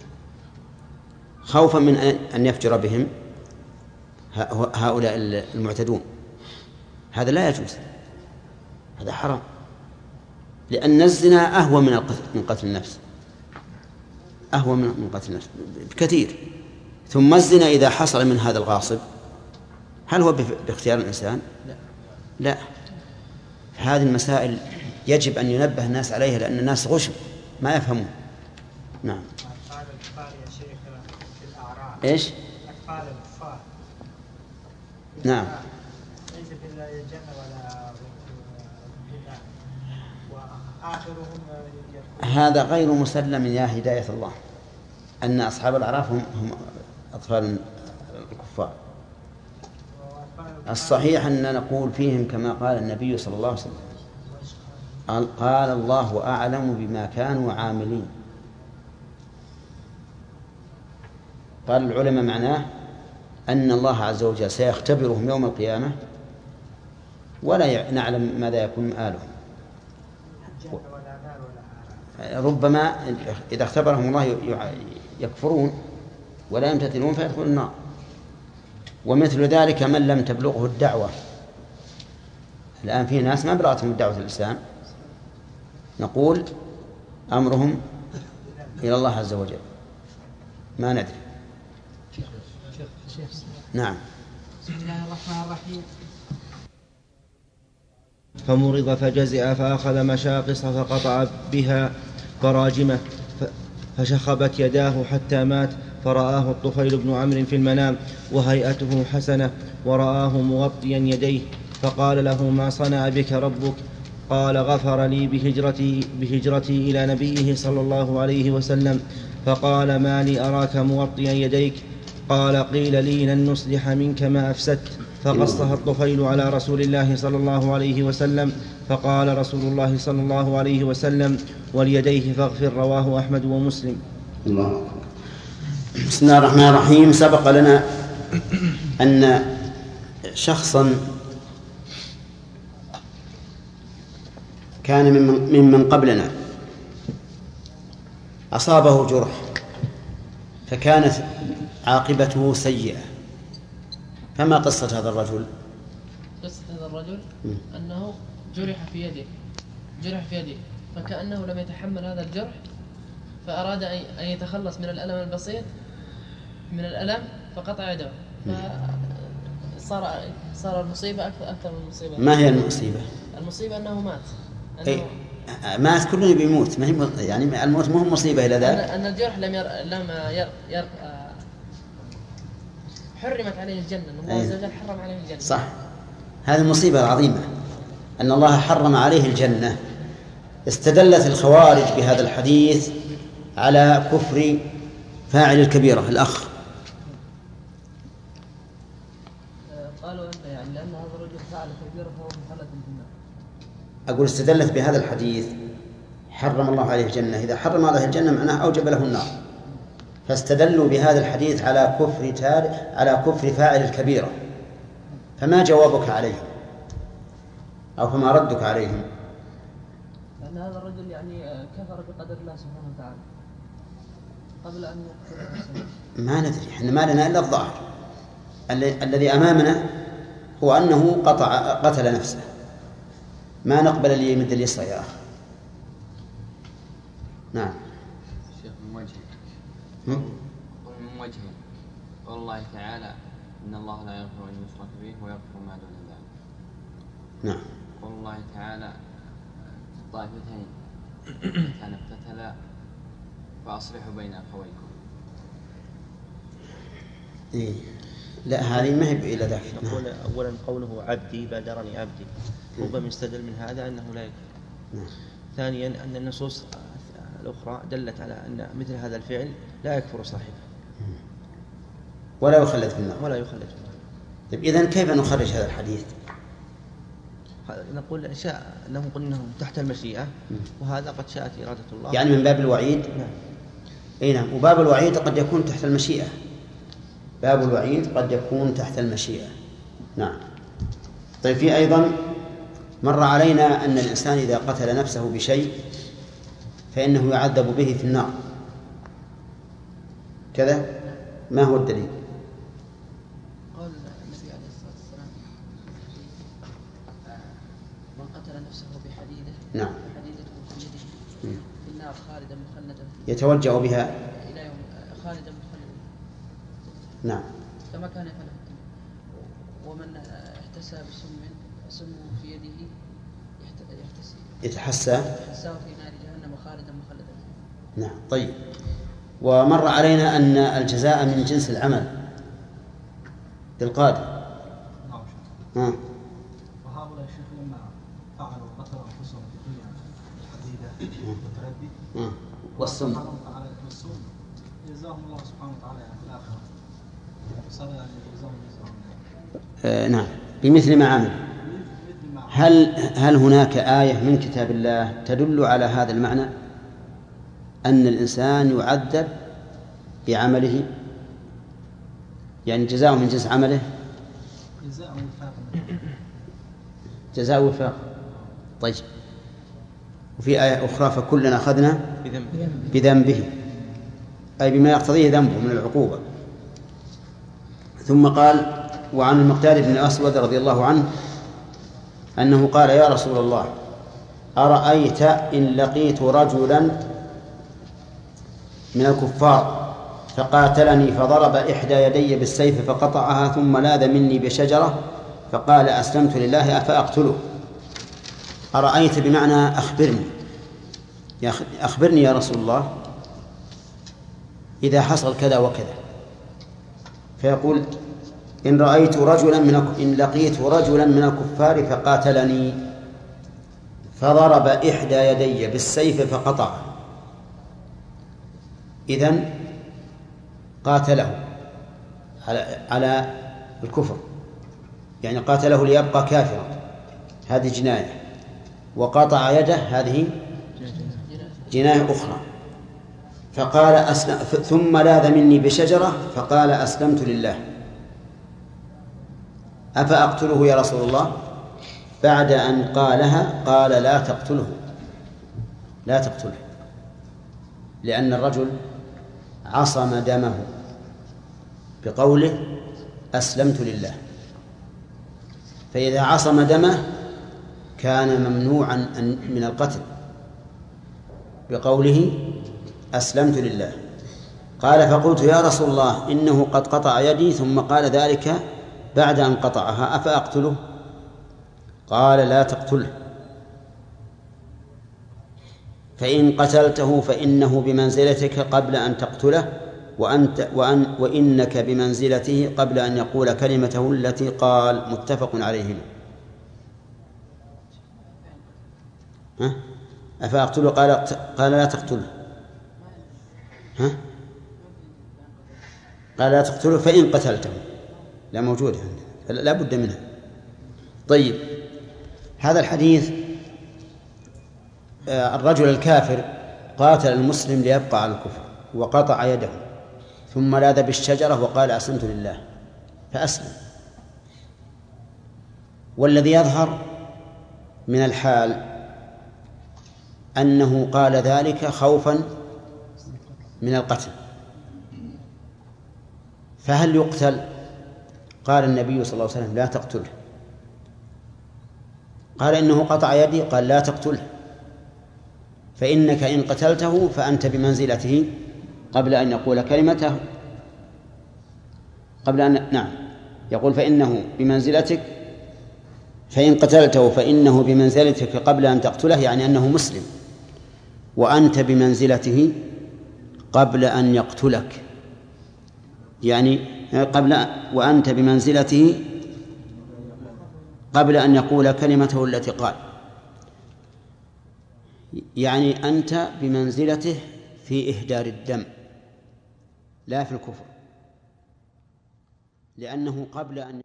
[SPEAKER 2] خوفا من أن يفجر بهم هؤلاء المعتدون. هذا لا يجوز، هذا حرام، لأن الزنا أهوى من من قتل النفس، أهوى من قتل النفس بكثير. ثم الزنا إذا حصل من هذا الغاصب هل هو باختيار الإنسان؟
[SPEAKER 10] لا
[SPEAKER 2] لا. هذه المسائل يجب أن ينبه الناس عليها لأن الناس غشم ما يفهمون. نعم.
[SPEAKER 11] أطفال الكفار يا شيخ في الأعراف.
[SPEAKER 2] إيش؟
[SPEAKER 11] أطفال الكفار.
[SPEAKER 2] نعم.
[SPEAKER 11] ليس في الجنة ولا الجنة وآخرهم.
[SPEAKER 2] هذا غير مسلم يا هداية الله أن أصحاب الأعراف هم, هم أطفال الكفار. الصحيح أن نقول فيهم كما قال النبي صلى الله عليه وسلم قال الله أعلم بما كانوا عاملين. قال العلماء معناه أن الله عز وجل سيختبرهم يوم القيامة ولا نعلم ماذا يكون مآلهم. ربما إذا اختبرهم الله يكفرون ولا يمتثلون فيدخلون النار. ومثل ذلك من لم تبلغه الدعوة. الآن في ناس ما بلغتهم الدعوة الإسلام نقول أمرهم إلى الله عز وجل ما ندري. نعم.
[SPEAKER 4] بسم الله الرحمن الرحيم.
[SPEAKER 5] فمرض فجزع فأخذ مشاقص فقطع بها براجمه فشخبت يداه حتى مات فرآه الطفيل بن عمرو في المنام وهيئته حسنة ورآه مغطيا يديه فقال له ما صنع بك ربك؟ قال غفر لي بهجرتي, بهجرتي إلى نبيه صلى الله عليه وسلم. فقال ما لي أراك مغطيا يديك؟ قال قيل لي لن نصلح منك ما أفسدت. فقصها الطفيل على رسول الله صلى الله عليه وسلم فقال رسول الله صلى الله عليه وسلم وليديه فاغفر. رواه أحمد ومسلم.
[SPEAKER 2] الله. بسم الله الرحمن الرحيم. سبق لنا أن شخصا كان ممن قبلنا أصابه جرح فكانت عاقبته سيئة. فما قصة هذا الرجل؟
[SPEAKER 10] قصة هذا الرجل أنه جرح في يده جرح في يده فكأنه لم يتحمل هذا الجرح فأراد أن يتخلص من الألم البسيط من الألم فقطع يده فصار صار المصيبة أكثر أكثر من المصيبة.
[SPEAKER 2] ما هي المصيبة؟
[SPEAKER 10] المصيبة أنه مات. أنه
[SPEAKER 2] أي مات كلنا بيموت ما هي يعني الموت مو مصيبة إلى ذلك.
[SPEAKER 10] أن الجرح لم ير... لم ير... ير... حرمت عليه الجنة. الله عز وجل حرم عليه الجنة.
[SPEAKER 2] صح. هذه المصيبة العظيمة أن الله حرم عليه الجنة. استدلت الخوارج بهذا الحديث على كفر فاعل الكبيرة الأخ.
[SPEAKER 10] قالوا أن يعني لأن هذا الرجل فعل كبيرة فهو مخلد الجنة.
[SPEAKER 2] أقول استدلت بهذا الحديث حرم الله عليه الجنة. إذا حرم عليه الجنة معناه أوجب له النار. فاستدلوا بهذا الحديث على كفر تار على كفر فاعل الكبيرة. فما جوابك عليهم أو فما ردك عليهم؟
[SPEAKER 10] لأن هذا الرجل يعني كفر بقدر الله سبحانه وتعالى قبل أن يقتل.
[SPEAKER 2] ما ندري إحنا ما لنا إلا الظاهر. الذي أمامنا هو أنه قطع قتل نفسه. ما نقبل اللي يمد اليسرى يا أخي. نعم.
[SPEAKER 8] الشيخ من وجهه قل من وجهه قول الله تعالى إن الله لا يغفر أن يشرك به ويغفر ما دون ذلك.
[SPEAKER 2] نعم.
[SPEAKER 8] قول الله تعالى طائفتين كان اقتتلا فأصلحوا بين أخويكم.
[SPEAKER 2] إيه. لا هذه ما هي إلى ذاك.
[SPEAKER 5] نقول أولا قوله عبدي بادرني عبدي ربما يستدل من هذا أنه لا يكفر.
[SPEAKER 2] نعم.
[SPEAKER 5] ثانيا أن النصوص الأخرى دلت على أن مثل هذا الفعل لا يكفر صاحبه
[SPEAKER 2] ولا يخلد في النار.
[SPEAKER 5] ولا يخلد في النار.
[SPEAKER 2] طيب إذن كيف نخرج هذا الحديث؟
[SPEAKER 5] نقول شاء أنه قلنا تحت المشيئة وهذا قد شاءت إرادة الله.
[SPEAKER 2] يعني من باب الوعيد.
[SPEAKER 5] نعم.
[SPEAKER 2] أي نعم. وباب الوعيد قد يكون تحت المشيئة. باب الوعيد قد يكون تحت المشيئة. نعم. طيب في أيضا مر علينا أن الإنسان إذا قتل نفسه بشيء فإنه يعذب به في النار كذا. ما هو الدليل؟
[SPEAKER 10] قال النبي عليه الصلاة والسلام من قتل نفسه بحديدة
[SPEAKER 2] نعم
[SPEAKER 10] حديدة في يده في النار خالدا مخلدا
[SPEAKER 2] يتوجع بها
[SPEAKER 10] إلى يوم خالدا مخلدا
[SPEAKER 2] نعم.
[SPEAKER 4] كما كان يفعل ومن احتسى بسم سمه في يده يحتسي
[SPEAKER 2] يتحسى
[SPEAKER 4] يتحساه في نار جهنم خالدا مخلدا.
[SPEAKER 2] نعم. طيب، ومر علينا أن الجزاء من جنس العمل بالقادر.
[SPEAKER 12] نعم. آه. وهؤلاء الشيخ لما فعلوا قتلوا أنفسهم في الدنيا الحديدة والتردي
[SPEAKER 2] آه. والسم
[SPEAKER 12] والسم جزاهم الله سبحانه وتعالى في الآخرة صار يعني جزاهم جزاهم.
[SPEAKER 2] آه نعم، بمثل ما عمل. هل هل هناك آية من كتاب الله تدل على هذا المعنى، أن الإنسان يعذب بعمله، يعني جزاء من جنس عمله؟
[SPEAKER 12] جزاء وفاق.
[SPEAKER 2] جزاء وفاق. طيب، وفي آية أخرى فكلنا أخذنا بذنبه، أي بما يقتضيه ذنبه من العقوبة. ثم قال: وعن المقداد بن الأسود رضي الله عنه أنه قال: يا رسول الله، أرأيت إن لقيت رجلا من الكفار فقاتلني فضرب إحدى يدي بالسيف فقطعها ثم لاذ مني بشجرة فقال: أسلمت لله أفأقتله؟ أرأيت بمعنى أخبرني، أخبرني يا رسول الله إذا حصل كذا وكذا. فيقول: إن رأيت رجلا من إن لقيت رجلا من الكفار فقاتلني فضرب إحدى يدي بالسيف فقطع، إذن قاتله على على الكفر، يعني قاتله ليبقى كافرا، هذه جناية، وقطع يده هذه جناية أخرى. فقال أسلم ثم لاذ مني بشجرة فقال: أسلمت لله أفأقتله يا رسول الله؟ بعد أن قالها قال: لا تقتله، لا تقتله، لأن الرجل عصم دمه بقوله أسلمت لله، فإذا عصم دمه كان ممنوعا من القتل بقوله أسلمت لله. قال: فقلت يا رسول الله إنه قد قطع يدي ثم قال ذلك بعد أن قطعها أفأقتله؟ قال: لا تقتله، فإن قتلته فإنه بمنزلتك قبل أن تقتله، وأنت وأن وإنك بمنزلته قبل أن يقول كلمته التي قال. متفق عليهما. ها؟ أفأقتله؟ قال قال لا تقتله. ها؟ قال لا تقتله فإن قتلته، لا موجودة لا بد منها. طيب، هذا الحديث الرجل الكافر قاتل المسلم ليبقى على الكفر وقطع يده ثم لاذ بالشجرة وقال أسلمت لله فأسلم. والذي يظهر من الحال أنه قال ذلك خوفا من القتل، فهل يقتل؟ قال النبي صلى الله عليه وسلم: لا تقتله. قال: إنه قطع يدي، قال: لا تقتله، فإنك إن قتلته فأنت بمنزلته قبل أن يقول كلمته قبل أن نعم يقول فإنه بمنزلتك، فإن قتلته فإنه بمنزلتك قبل أن تقتله، يعني أنه مسلم، وأنت بمنزلته قبل أن يقتلك، يعني قبل وأنت بمنزلته قبل أن يقول كلمته التي قال، يعني أنت بمنزلته في إهدار الدم لا في الكفر، لأنه قبل أن